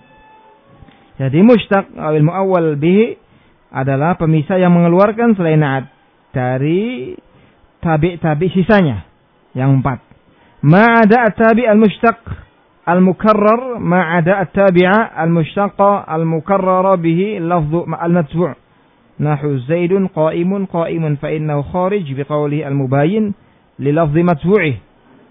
Jadi mushtaq awil muawwal bihi adalah pemisah yang mengeluarkan selain na'at dari tabi'-tabi sisanya yang empat. Ma'ada at-tabi' al-mushtaq al-mukarrar, ma'ada at-tabi'a al-mushtaqa al-mukarrara bihi lafdhu al-matbu'. Nahu Zaidun qa'imun qa'imun fa innahu kharij biqaulihi al-mubayyin li lafdhi matbu'ih.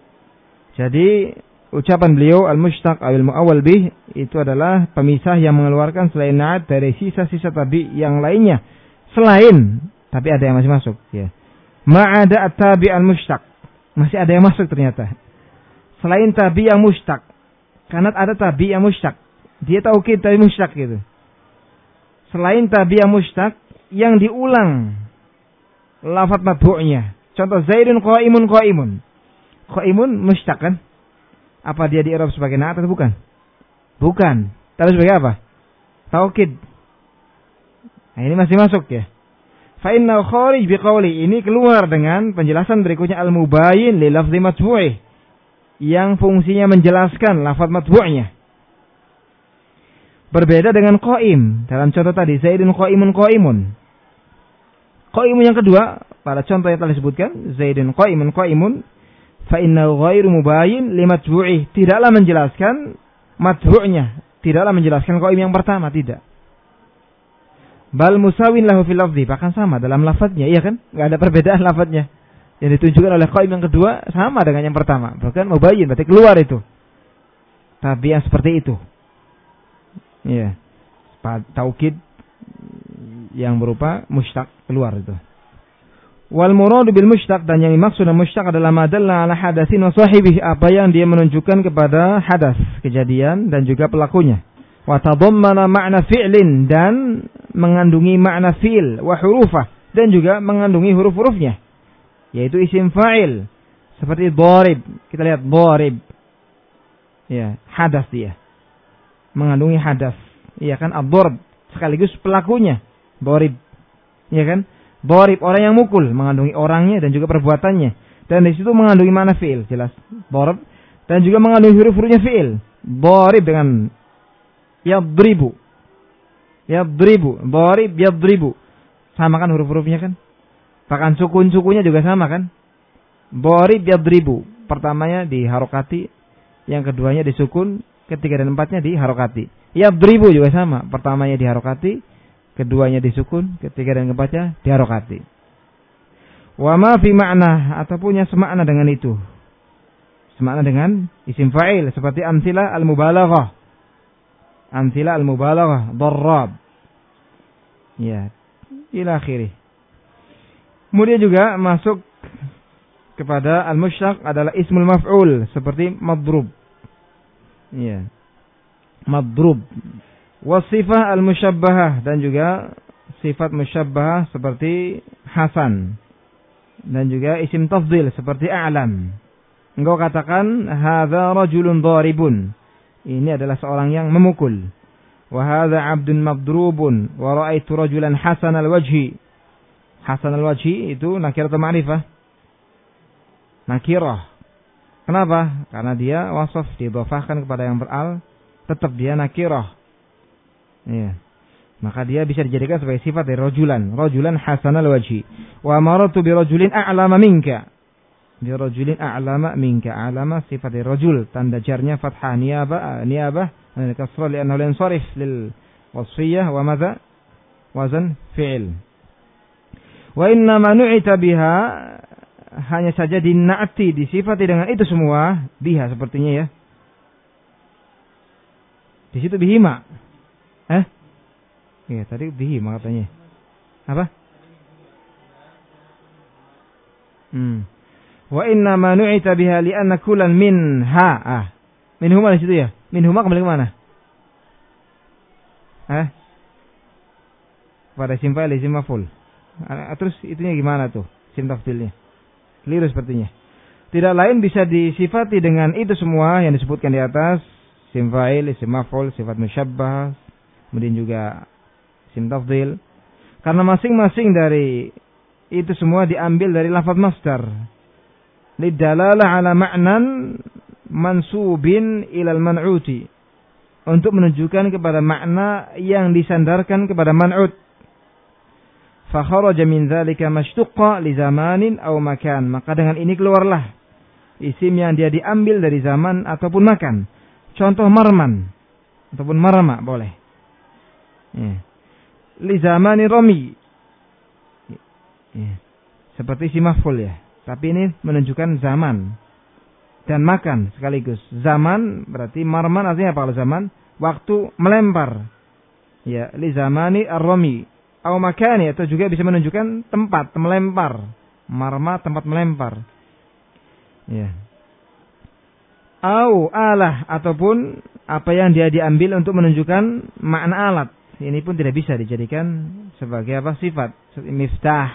Jadi ucapan beliau al-mushtaq awil muawwal bih itu adalah pemisah yang mengeluarkan selain na'at dari sisa-sisa tabi yang lainnya selain, tapi ada yang masih masuk ya. Ma'ada at-tabi' al-mushtaq, masih ada yang masuk ternyata selain tabi yang mushtaq. Karena ada tabi yang mushtaq, dia taukid tapi mushtaq gitu. Selain tabi yang mushtaq yang diulang lafaz matbu'nya. Contoh Zaidun qa'imun qa'imun. Qa'imun mushtaq kan? Apa dia di i'rab sebagai na'at atau bukan? Bukan. Tapi sebagai apa? Taukid. Nah, ini masih masuk ya. Fa innahu kharij biqauli, ini keluar dengan penjelasan berikutnya al-mubayyin li lafzi matbu'ih, yang fungsinya menjelaskan lafaz matbu'nya. Berbeda dengan qa'im dalam contoh tadi Zaidun qa'imun qa'imun. Qa'imun yang kedua pada contoh yang telah disebutkan Zaidun qa'imun qa'imun fa innahu ghairu mubayyin li matbu'ih, tidaklah menjelaskan matbu'nya, tidaklah menjelaskan qa'im yang pertama, tidak. Bal musawin lahu fil lafzi, bahkan sama dalam lafadznya, iya kan? Enggak ada perbedaan lafadznya. Yang ditunjukkan oleh qa'im yang kedua sama dengan yang pertama, bahkan mubayyin, berarti keluar itu. Tapi yang seperti itu. Iya, taukid yang berupa mushtaq keluar itu. Wal muradu bil mushtaq, dan yang dimaksud dengan mushtaq adalah madalla ala hadatsin wa sahibih, apa yang dia menunjukkan kepada hadas, kejadian dan juga pelakunya. Wa tadammana ma'na fi'lin, dan mengandungi makna fi'il, wa hurufah, dan juga mengandungi huruf-hurufnya, yaitu isim fa'il seperti dharib. Kita lihat dharib. Ya, hadas dia. Mengandungi hadas, iya kan, ad-darb sekaligus pelakunya, dharib, iya kan, dharib orang yang mukul, mengandungi orangnya dan juga perbuatannya, dan di situ mengandungi makna fiil jelas, dharb, dan juga mengandungi huruf-hurufnya fiil, dharib dengan yadribu, yadribu, dharib yadribu, sama kan huruf-hurufnya kan, bahkan sukun-sukunnya juga sama kan, dharib yadribu, pertamanya diharokati, yang keduanya disukun, ketiga dan empatnya diharokati. Yadribu juga sama, pertamanya diharokati, keduanya disukun, ketiga dan keempatnya diharokati. Wa ma fi ma'na, ataupun yang semakna dengan itu. Semakna dengan isim fa'il seperti amthila al-mubalaghah. Amthila al-mubalaghah, darrab. Ya, ila akhirih. Kemudian juga masuk kepada al-mushtaq adalah ismul maf'ul seperti madrub. Ya. Madrub. Wasifah al-musyabbahah, dan juga sifat musyabbahah seperti Hasan. Dan juga isim tafdhil seperti a'lam. Engkau katakan hadza rajulun dharibun. Ini adalah seorang yang memukul. Wa hadza 'abdun madrubun wa ra'aitu rajulan hasan al-wajhi. Hasan al-wajhi itu nakirah ma'rifah. Nakirah. Kenapa? Karena dia wasaf didhafahkan kepada yang beral, tetap dia nakirah. Ya. Maka dia bisa dijadikan sebagai sifat dari rajulan, rajulan hasanal wajhi. Wa maratu bi rajulin a'lama minka. Bi rajulin a'lama minka. A'lama sifat dari rajul, tanda jarnya fathah niyabah, niyabah dan kasrah li'annahu yansarif lil wasfiyah wa madza wazan fi'il. Wa inna ma nu'ita biha, hanya saja dina'ati, disifati dengan itu semua, biha sepertinya ya. Di situ bihima. Eh? Ya, tadi bihima katanya. Apa? Hmm. Wa inna ma nu'ita biha li'anna kullan minha. Ah. Minhuma di situ ya. Minhuma kembali ke mana? Eh? Pada isim fa'il, isim maf'ul. Terus itunya gimana tuh? Isim tafdilnya. Keliru sepertinya. Tidak lain bisa disifati dengan itu semua yang disebutkan di atas. Isim fa'il, isim maf'ul, sifat musyabbah, kemudian juga isim tafdhil. Karena masing-masing dari itu semua diambil dari lafaz masdar. Lidalalah ala ma'nan mansubin ilal man'uti. Untuk menunjukkan kepada makna yang disandarkan kepada man'ut. Fa kharaja min dzalika mashtuqqa li zamanin aw makan. Maka dengan ini keluarlah isim yang dia diambil dari zaman ataupun makan. Contoh marman ataupun marma boleh. Ya. Li zamani rami. Ya. Seperti si maf'ul ya. Tapi ini menunjukkan zaman dan makan sekaligus. Zaman berarti marman artinya apa kalau zaman? Waktu melempar. Ya, li zamani ar-rami. Atau makani, atau juga bisa menunjukkan tempat melempar. Marma tempat melempar. Ya. Au alah, ataupun apa yang dia diambil untuk menunjukkan makna alat. Ini pun tidak bisa dijadikan sebagai apa sifat. Miftah.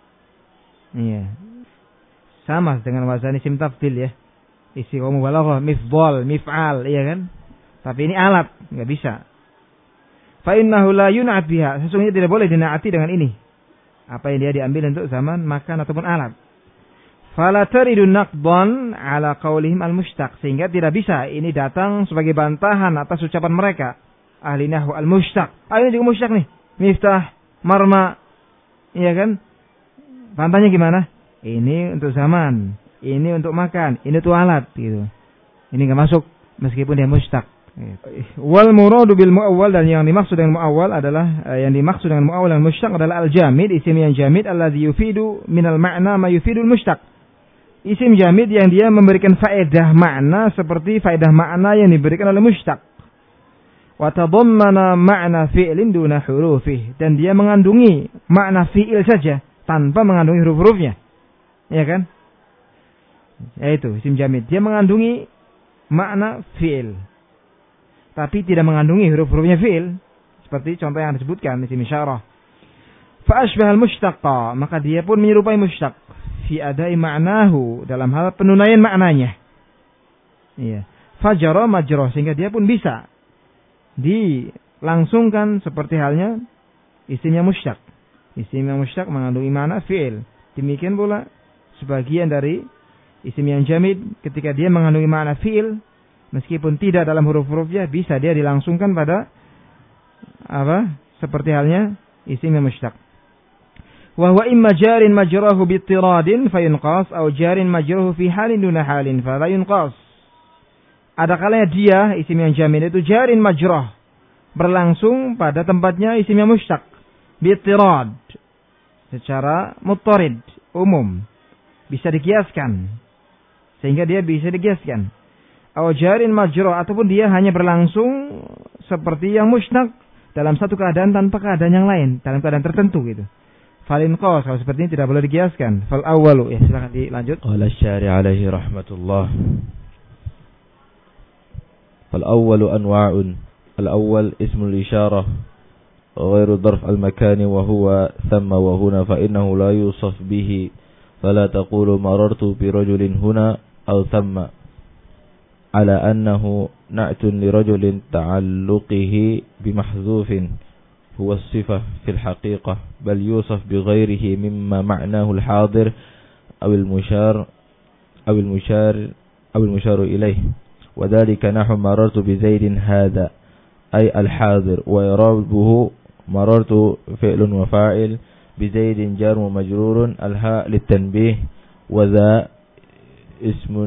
Iya. Sama dengan wazan isim tafdil ya. Isi wa mubalaghah, mifdal, mif'al, iya kan? Tapi ini alat, enggak bisa. Fa innahu la yun'at biha. Sesungguhnya tidak boleh dinaati dengan ini. Apa yang dia diambil untuk zaman makan ataupun alat. Fala taridu naqdan ala qaulihim al-mushtaq, sehingga tidak bisa ini datang sebagai bantahan atas ucapan mereka. Ahli nahwu al-mushtaq. Ah, ini juga mushtaq nih. Miftah, marma. Iya kan? Bantahnya gimana? Ini untuk zaman, ini untuk makan, ini untuk alat gitu. Ini enggak masuk meskipun dia mushtaq. Wal muradu bil muawwal, dan yang dimaksud dengan muawwal adalah yang dimaksud dengan muawwal dan mushtaq adalah al-jamid, isim yang jamid alladzi yufidu minal ma'na ma yufidul mushtaq. Isim jamid yang dia memberikan faedah makna seperti faedah makna yang diberikan oleh mushtaq. Wa tadammana ma'na fi'lin duna hurufih, dan dia mengandungi makna fi'il saja tanpa mengandungi huruf-hurufnya. Ya kan? Yaitu isim jamid, dia mengandungi makna fi'il tapi tidak mengandungi huruf-hurufnya fi'il, seperti contoh yang disebutkan isim isyarah. Fa asbahal mushtaqqa, maka dia pun menyerupai mushtaq fi adai ma'nahu, dalam hal penunaian maknanya. Iya. Fajara majrah, sehingga dia pun bisa dilangsungkan seperti halnya isim yang mushtaq. Isim yang mushtaq mengandungi makna fi'il. Demikian pula sebagian dari isim yang jamid ketika dia mengandungi makna fi'il meskipun tidak dalam huruf-hurufnya, bisa dia dilangsungkan pada apa? Seperti halnya isim yang mushtaq. Wa huwa imma jarin majrahu bi ittiradin fa yunqas, aw jarin majrahu fi halin duna halin fa la yunqas. Ada kalanya dia isim yang jamid itu jarin majrah, berlangsung pada tempatnya isim yang mushtaq bi ittirad, secara mutarid, umum, bisa dikiaskan, sehingga dia bisa dikiaskan. Aw jarin majrur, ataupun dia hanya berlangsung seperti yang musnad dalam satu keadaan tanpa keadaan yang lain, dalam keadaan tertentu gitu. Falin qas, kalau seperti ini tidak boleh dikiaskan. Fal awwalu, ya silakan dilanjut.
Qala asy-syari' alaihi rahmatullah. Fal awwalu anwa'un. Al awwal ismul isyarah ghairu dharf al makani wa huwa thamma wa huna fa innahu la yusaf bihi fala taqulu marartu bi rajulin huna aw thamma ala annahu na'tun li rajulin ta'alluqihi bi mahzufin هو الصفة في الحقيقة بل يوصف بغيره مما معناه الحاضر أو المشار أو المشار أو المشار إليه وذلك نحو مررت بزيد هذا أي الحاضر ويرابه مررت فعل وفاعل بزيد جار ومجرور الهاء للتنبيه وذا اسم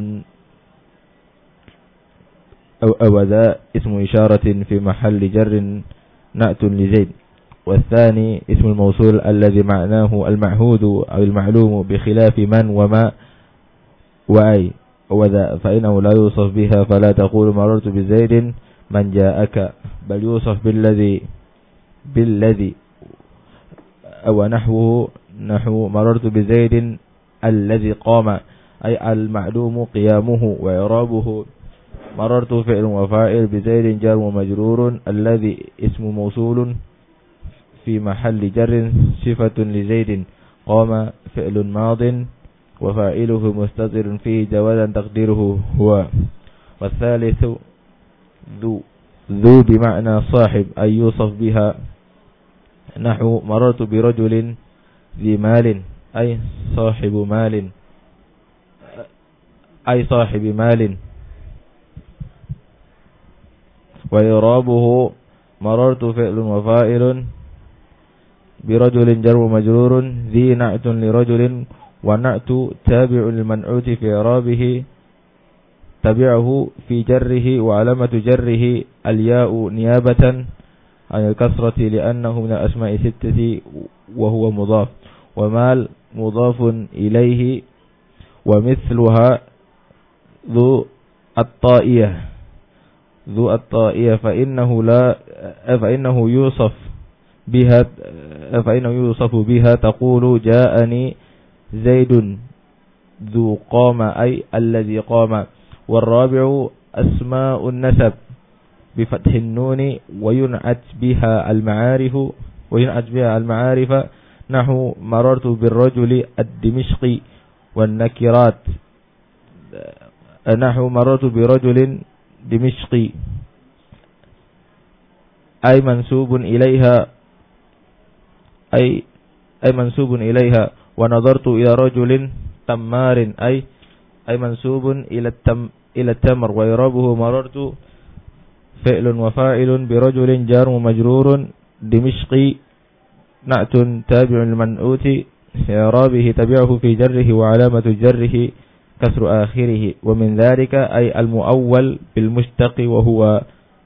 أو, أو ذا اسم إشارة في محل جر نأت لزيد والثاني اسم الموصول الذي معناه المعهود أو المعلوم بخلاف من وما وأي وذا فإنه لا يوصف بها فلا تقول مررت بزيد من جاءك بل يوصف بالذي بالذي أو نحوه نحو مررت بزيد الذي قام أي المعلوم قيامه وإعرابه مررت فعل وفاعل بزيد جار ومجرور الذي اسم موصول في محل جر صفة لزيد قام فعل ماض وفاعله مستتر فيه جوازا تقديره هو والثالث ذو ذو بمعنى صاحب أي يوصف بها نحو مررت برجل ذي مال أي صاحب مال أي صاحب مال وإعرابه مررت فعل وفاعل برجل جر ومجرور ذي نعت لرجل ونعت تابع للمنعوت في إعرابه تبعه في جره وعلامة جره الياء نيابة عن الكسرة لأنه من الأسماء ستة وهو مضاف ومال مضاف إليه ومثلها ذو الطائية ذو الطائية فإنه لا فإنه يوصف بها فإنه يوصف بها تقول جاءني زيد ذو قام أي الذي قام والرابع أسماء النسب بفتح النون وينعت بها المعارف وينعت بها المعارف نحو مررت بالرجل الدمشقي والنكرات نحو مررت برجل دمشقي أي منسوب إليها أي أي منسوب إليها ونظرت إلى رجل تمار أي أي منسوب إلى التم إلى التمر ويرابه مررت فعل وفاعل برجل جار ومجرور دمشقي نعت تابع المنعوت إعرابه تبعه في جره وعلامة جره كسر آخره ومن ذلك أي المؤول بالمشتق وهو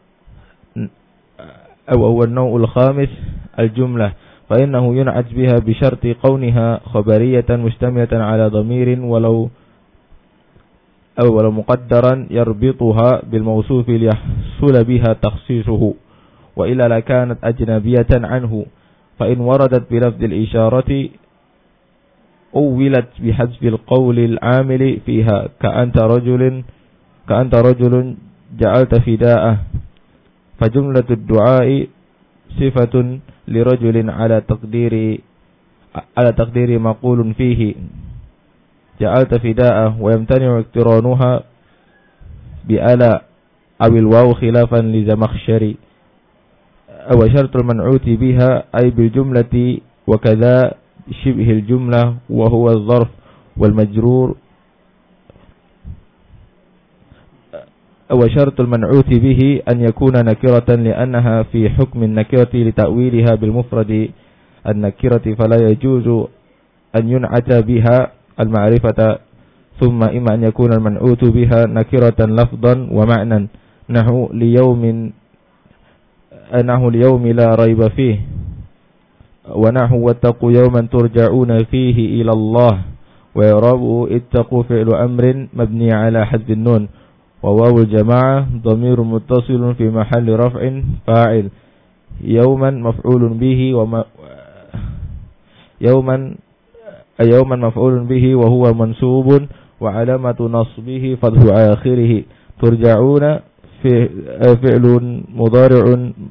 أو هو النوع الخامس الجملة فإنه ينعت بها بشرط كونها خبرية مشتملة على ضمير ولو أو ولو مقدرا يربطها بالموصوف ليحصل بها تخصيصه وإلا لكانت أجنبية عنه فإن وردت بلفظ الإشارة أولت بحذف القول العامل فيها كأنت رجل كأنت رجل جعلت فداءه فجملة الدعاء صفة لرجل على تقدير على تقدير مقول فيه جعلت فداءه ويمتنع اقترانها بألا أو الواو خلافا لزمخشري أو شرط المنعوت بها أي بالجملة وكذا شبه الجملة وهو الظرف والمجرور أو شرط المنعوت به أن يكون نكرة لأنها في حكم النكرة لتأويلها بالمفرد النكرة فلا يجوز أن ينعت بها المعرفة ثم إما أن يكون المنعوت بها نكرة لفظا ومعنى نحو ليوم نحو اليوم لا ريب فيه ونحو واتقوا يوما ترجعون فيه إلى الله ويرابوا اتقوا فعل أمر مبني على حذف النون وواو الجماعة ضمير متصل في محل رفع فاعل يوما مفعول به وما يوما يوما مفعول به وهو منصوب وعلامة نصبه فتح آخره ترجعون فعل مضارع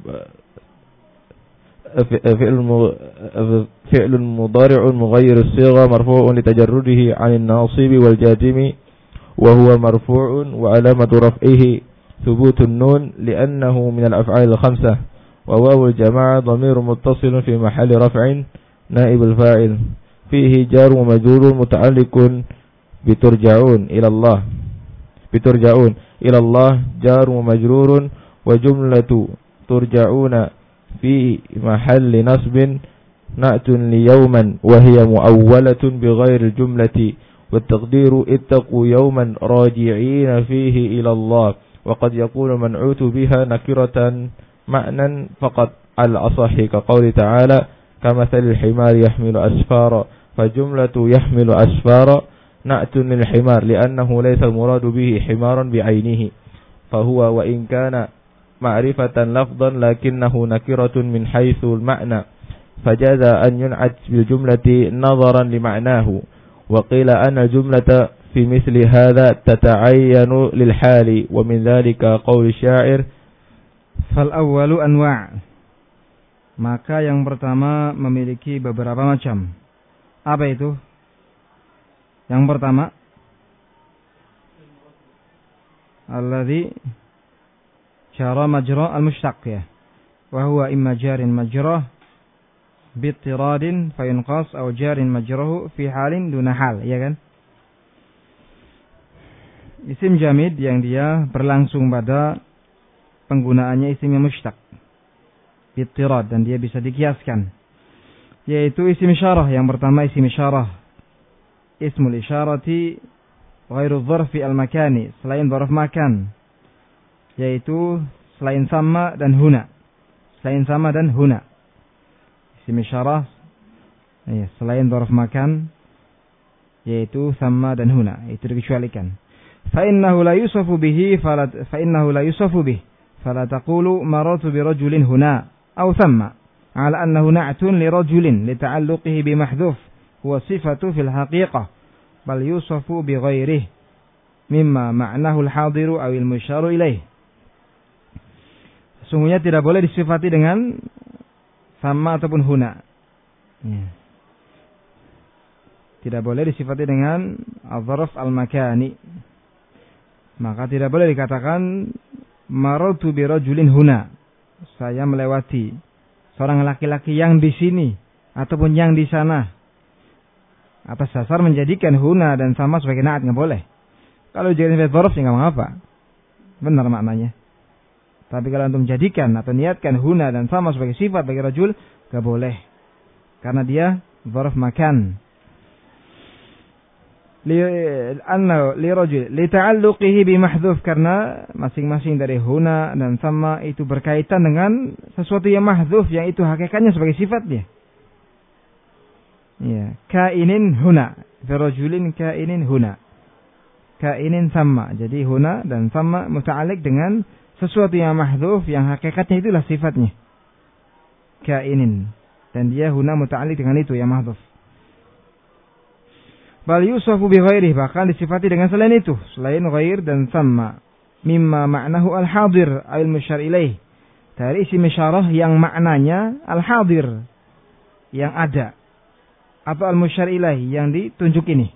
فعل مضارع مغير الصيغة مرفوع لتجرده عن الناصب والجازم وهو مرفوع وعلامة رفعه ثبوت النون لأنه من الأفعال الخمسة وواو الجماعة ضمير متصل في محل رفع نائب الفاعل فيه جار ومجرور متعلق بترجعون إلى الله بترجعون إلى الله جار ومجرور وجملة ترجعون في محل نصب نأت ليوما وهي مؤولة بغير الجملة والتقدير اتقوا يوما راجعين فيه إلى الله وقد يكون منعوت بها نكرة معنى فقط على الأصح كقول تعالى كمثل الحمار يحمل أسفارا فجملة يحمل أسفارا نأت للحمار لأنه ليس المراد به حمارا بعينه فهو وإن كان معرفة لفظا لكنه نكرة من حيث المعنى فجاز أن ينعت بالجملة نظرا لمعناه وقيل أن الجملة في مثل هذا تتعين للحال ومن ذلك قول الشاعر
فالأول أنواع. Maka yang pertama memiliki beberapa macam. Apa itu? Yang pertama, alladhi jara majra al-mushtaq ya. Wa huwa imma jarin majrah bittiradin fayunqas aw jarin majrahu fi halin duna hal, ya kan? Isim jamid yang dia berlangsung pada penggunaannya isim yang mushtaq bittirad dan dia bisa dikiaskan, yaitu isim isyarah. Yang pertama isim isyarah ismul isyarati ghairu dzarfi al-makani, selain dzarf makan, yaitu selain sama dan huna. Selain sama dan huna. Isim isyarah ya, selain dzarf makan, yaitu sama dan huna, itu dikecualikan. Fa innahu la yusafu bihi fala fa innahu la yusafu bihi fala taqulu marartu bi rajulin huna aw thamma ala annahu na'tun li rajulin li ta'alluqihi bi mahdhuf huwa sifatu fil haqiqah bal yusafu bi ghairihi mimma ma'nahu al-hadiru aw al-musyaru ilaih. Sesungguhnya tidak boleh disifati dengan sama ataupun huna. Ya. Tidak boleh disifati dengan al-dzarf al-makani. Maka tidak boleh dikatakan marartu bi rajulin huna. Saya melewati seorang laki-laki yang di sini ataupun yang di sana. Atas dasar menjadikan huna dan sama sebagai naat enggak boleh. Kalau jadi sebagai dzarf enggak mengapa. Benar maknanya. Tapi kalau untuk menjadikan atau niatkan huna dan sama sebagai sifat bagi rajul, enggak boleh. Karena dia dzarf makan. Li anna li rajul li ta'alluqihi bi mahdhuf, karena masing-masing dari huna dan sama itu berkaitan dengan sesuatu yang mahdhuf yang itu hakikatnya sebagai sifatnya. Ya, kainin huna, fi rajulin kainin huna. Kainin sama. Jadi huna dan sama muta'alliq dengan sesuatu yang mahdhuf yang hakikatnya itulah sifatnya. Kainin, dan dia huna muta'alliq dengan itu yang mahdhuf. Bal yusafu bi ghairihi, bahkan disifati dengan selain itu, selain ghair dan sama. Mimma ma'nahu al-hadir al-musyar ilaih, dari isim isyarah yang maknanya al-hadir, yang ada, atau al-musyar ilaih, yang ditunjuk ini.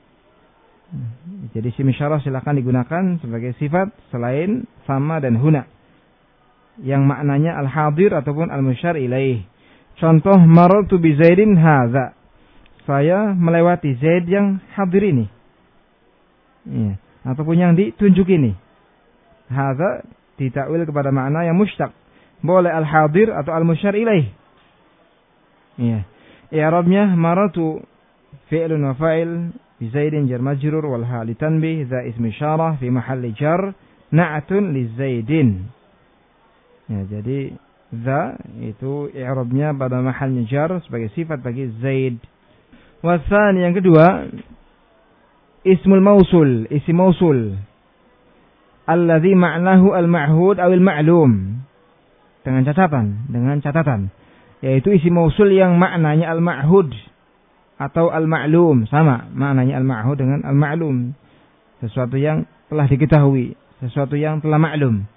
Jadi isim isyarah silakan digunakan sebagai sifat selain sama dan huna, yang maknanya al-hadir ataupun al-musyar ilaih. Contoh, marartu bi Zaidin hadza, saya melewati Zaid yang hadir ini, ya, ataupun yang ditunjuk ini. Hadza ditakwil kepada makna yang mushtaq, boleh al-hadir atau al-musyar ilaih. Ya, i'rabnya maratu fi'lun wa fa'il bi Zaidin jar majrur wal ha li tanbih za ism isyarah fi mahalli jar na'tun li Zaidin. Ya, jadi Za itu i'rabnya pada mahalnya jar sebagai sifat bagi Zaid. Wasan yang kedua, ismul mausul, isim mausul. Alladzi ma'nahu al-ma'hud atau al-ma'lum. Dengan catatan, dengan catatan. Yaitu isim mausul yang maknanya al-ma'hud atau al-ma'lum. Sama maknanya al-ma'hud dengan al-ma'lum. Sesuatu yang telah diketahui, sesuatu yang telah maklum.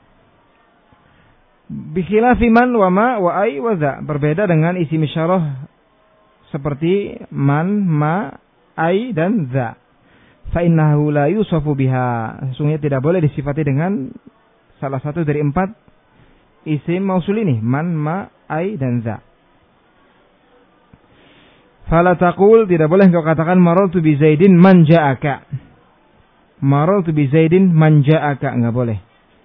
Bikhilafi man wa ma wa ai wa za. Berbeda dengan isim isyarah seperti man, ma, ai dan za. Fa innahu la yusafu biha. Sesungguhnya tidak boleh disifati dengan salah satu dari empat isim mausul ini, man, ma, ai dan za. Fala taqul, tidak boleh engkau katakan marartu bi Zaidin man ja'aka. Marartu bi Zaidin man ja'aka, enggak boleh.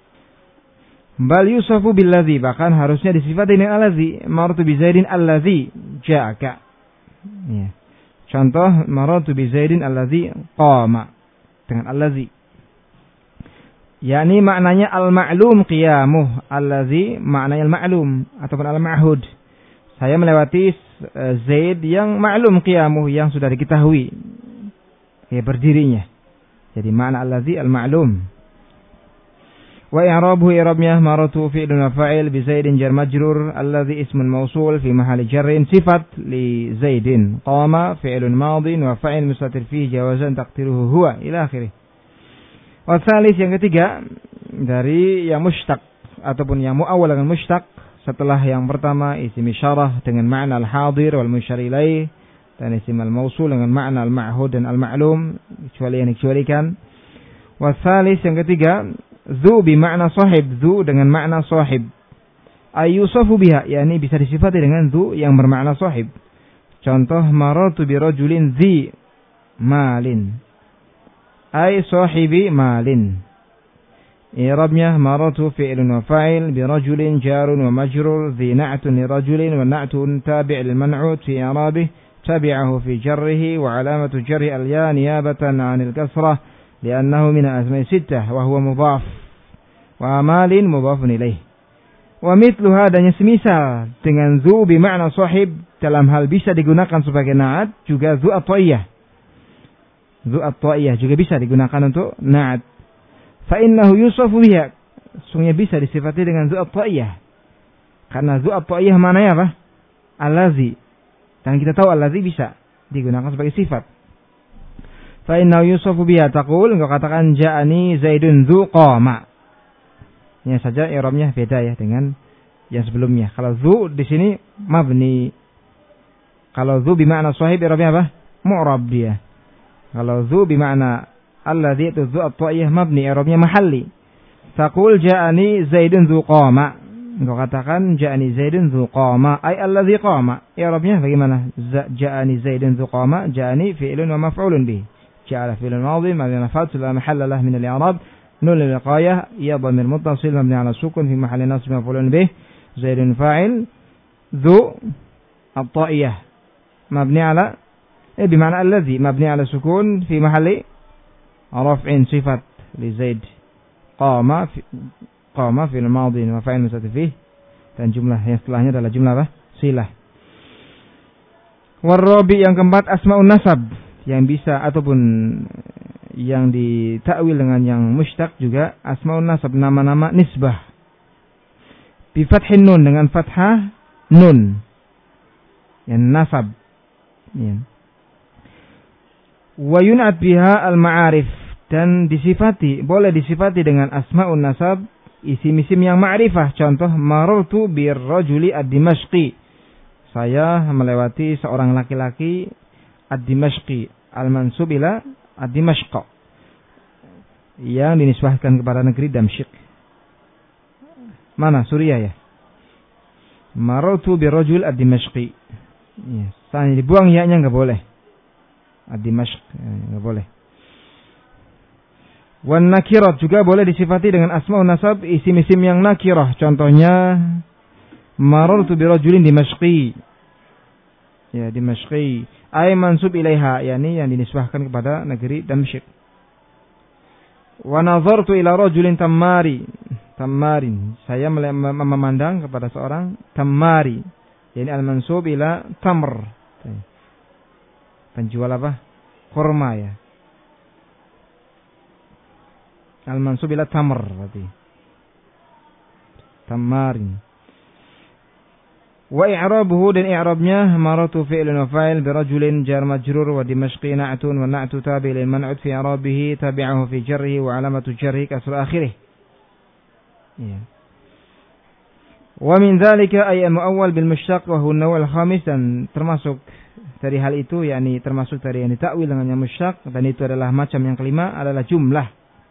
Bal yusafu billadzi, bahkan harusnya disifati dengan alladzi. Marartu bi Zaidin alladzi ja'aka. Ya. Contoh, marartu bi Zaidin alladzi qama, dengan alladzi. yakni maknanya al-ma'lum qiyamuh, alladzi maknanya al-ma'lum ataupun al-ma'hud. Saya melewati Zaid yang ma'lum qiyamuh, yang sudah diketahui ya berdirinya. Jadi makna alladzi al-ma'lum. Wa i'rabuhu i'rabnya maratu fi'lun wa fa'il bi Zaidin jar majrur alladzi ismun mawsul fi mahalli jarrin sifat li Zaidin. Qama fi'lun madin wa fa'il mustatir fihi jawazan taqdiruhu huwa ila akhirih. Wa tsalits yang ketiga dari yang mushtaq ataupun yang muawwal dengan mushtaq setelah yang pertama isim isyarah dengan makna al-hadir wal musyar ilaih dan isim al-mawsul dengan makna al-ma'hud dan al-ma'lum kecuali yang dikecualikan. Wa tsalits yang ketiga Zu bimakna sahib, zu dengan makna sahib. Ayyusafu biha, yakni bisa disifati dengan zu yang bermakna sahib. Contoh, marartu bi rajulin zi malin. Ay sahibi malin. I'rabnya marartu fi'lun wa fa'il bi rajulin jarun wa majrur, zi na'tun li rajulin wa na'tun tabi' lil man'ut fi i'rabih, tabi'ahu fi jarrihi wa alamatu jarri al-ya niyabatan 'anil kasrah. لأنه من الأسماء الستة وهو مضاف ومال مضاف إليه. ومثل هذا semisal dengan zu bermakna sahib dalam hal bisa digunakan sebagai na'at juga zu at-ta'iyah. Zu at-ta'iyah juga bisa digunakan untuk na'at. Fa innahu yusafu biha. Sungguhnya bisa disifati dengan zu at-ta'iyah. Karena zu at-ta'iyah maknanya apa? Allazi. Dan kita tahu allazi bisa digunakan sebagai sifat. Fa innahu yusafu biha taqul, engkau katakan ja'ani Zaidun dzu qama. Ya saja i'rabnya beda ya dengan yang sebelumnya. Kalau dzu di sini mabni. Kalau dzu bermakna sahib i'rabnya apa? Mu'rab dia. Kalau dzu bermakna alladzi itu dzu at-ta'iyah mabni i'rabnya mahalli. Taqul ja'ani Zaidun dzu qama. Engkau katakan ja'ani Zaidun dzu qama ay alladzi qama. I'rabnya bagaimana? Ja'ani Zaidun dzu qama, ja'ani fi'lun wa maf'ulun bih. جعل في الماضي مبني على الفتح لا محل له من الإعراب نون للوقاية يا ضمير متصل مبني على السكون في محل نصب مفعول به زيد فاعل ذو الطائية مبني على إيه بمعنى الذي مبني على السكون في محل رفع صفة لزيد قام في قام في الماضي وفاعل مستتر فيه dan jumlah yang setelahnya adalah jumlah apa? Silah. Warabi yang keempat asmaun nasab yang bisa ataupun yang ditakwil dengan yang mushtaq juga asmaun nasab, nama-nama nisbah bi fathin nun, dengan fathah nun yang nasab ya. Wa yun'at biha al-ma'arif, dan disifati, boleh disifati dengan asmaun nasab isim-isim yang ma'rifah. Contoh, marartu bir rajuli ad-dimashqi, saya melewati seorang laki-laki ad-dimashqi, al-mansub ila ad-dimashq, yang dinisbahkan kepada negeri Damsyik. Mana? Suriah ya. Marartu bi rajul ad-dimashqi. Ya, saya dibuang ya-nya enggak boleh. Ad-dimashq enggak boleh. Wan nakirat juga boleh disifati dengan asmaun nasab isim-isim yang nakirah. Contohnya marartu bi rajulin dimashqi. Ya, Dimashqi ay mansub ilaiha, yakni yang dinisbahkan kepada negeri Damsyik. Wa nazartu ila rajulin tammari, Tamarin, saya mem- memandang kepada seorang tamari. Ini al-mansub ila tamr. Penjual apa? Kurma ya. Al-mansub ila tamr berarti. Tamarin. Wa i'rabuhu, dan i'rabnya maratu fi'lun wa fa'il bi rajulin jar majrur wa dimashqi na'tun wa na'tu tabi' lil man'ut fi i'rabihi tabi'ahu fi jarrihi wa alamatu jarrihi kasra akhirih. Ya. Wa min dzalika ay al-mu'awwal bil mushtaq wa huwa an-naw' al-khamis, dan termasuk dari hal itu yakni termasuk dari yang ditakwil dengan yang mushtaq, dan itu adalah macam yang kelima adalah jumlah.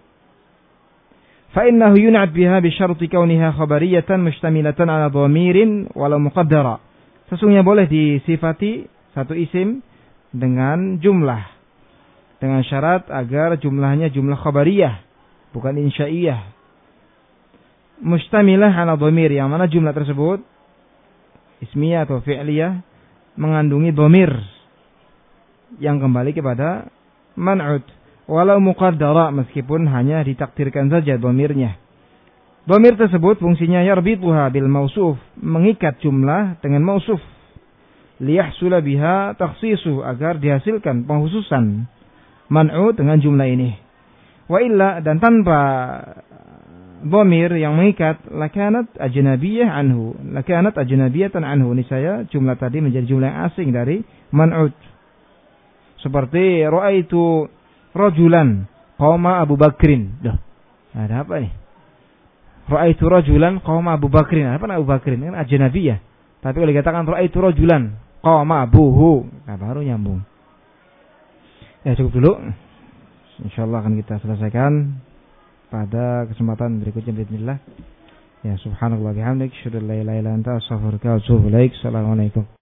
Fa innahu yun'at biha bi syarti kauniha khabariyatan mustamilatan ala dhamirin walau muqaddara. Sesungguhnya boleh disifati satu isim dengan jumlah, dengan syarat agar jumlahnya jumlah khabariyah bukan insya'iyah. Mustamilah ala dhamir, yang mana jumlah tersebut ismiyah atau fi'liyah mengandungi dhamir yang kembali kepada man'ud walau muqaddara, meskipun hanya ditakdirkan saja dhamirnya. Dhamir tersebut fungsinya yarbituha bil mausuf, mengikat jumlah dengan mausuf, liyahsula biha takhsisu, agar dihasilkan penghususan man'ud dengan jumlah ini. Wa illa, dan tanpa dhamir yang mengikat, lakanat ajnabiyah anhu, lakanat ajnabiyatan anhu, niscaya jumlah tadi menjadi jumlah yang asing dari man'ud. Seperti ra'aitu rajulan qauma Abu Bakrin. Loh, ada apa nih? Ra'aitu rajulan qauma Abu Bakrin. Apa Abu Bakrin? Kan ajnabiyah. Tapi kalau dikatakan ra'aitu rajulan qauma Abuhu, nah baru nyambung. Ya, cukup dulu. Insyaallah akan kita selesaikan pada kesempatan berikutnya bismillah. Ya, subhanallah bihamdik, syukur la ilaha illa anta, astaghfiruka wa atubu ilaik. Assalamualaikum.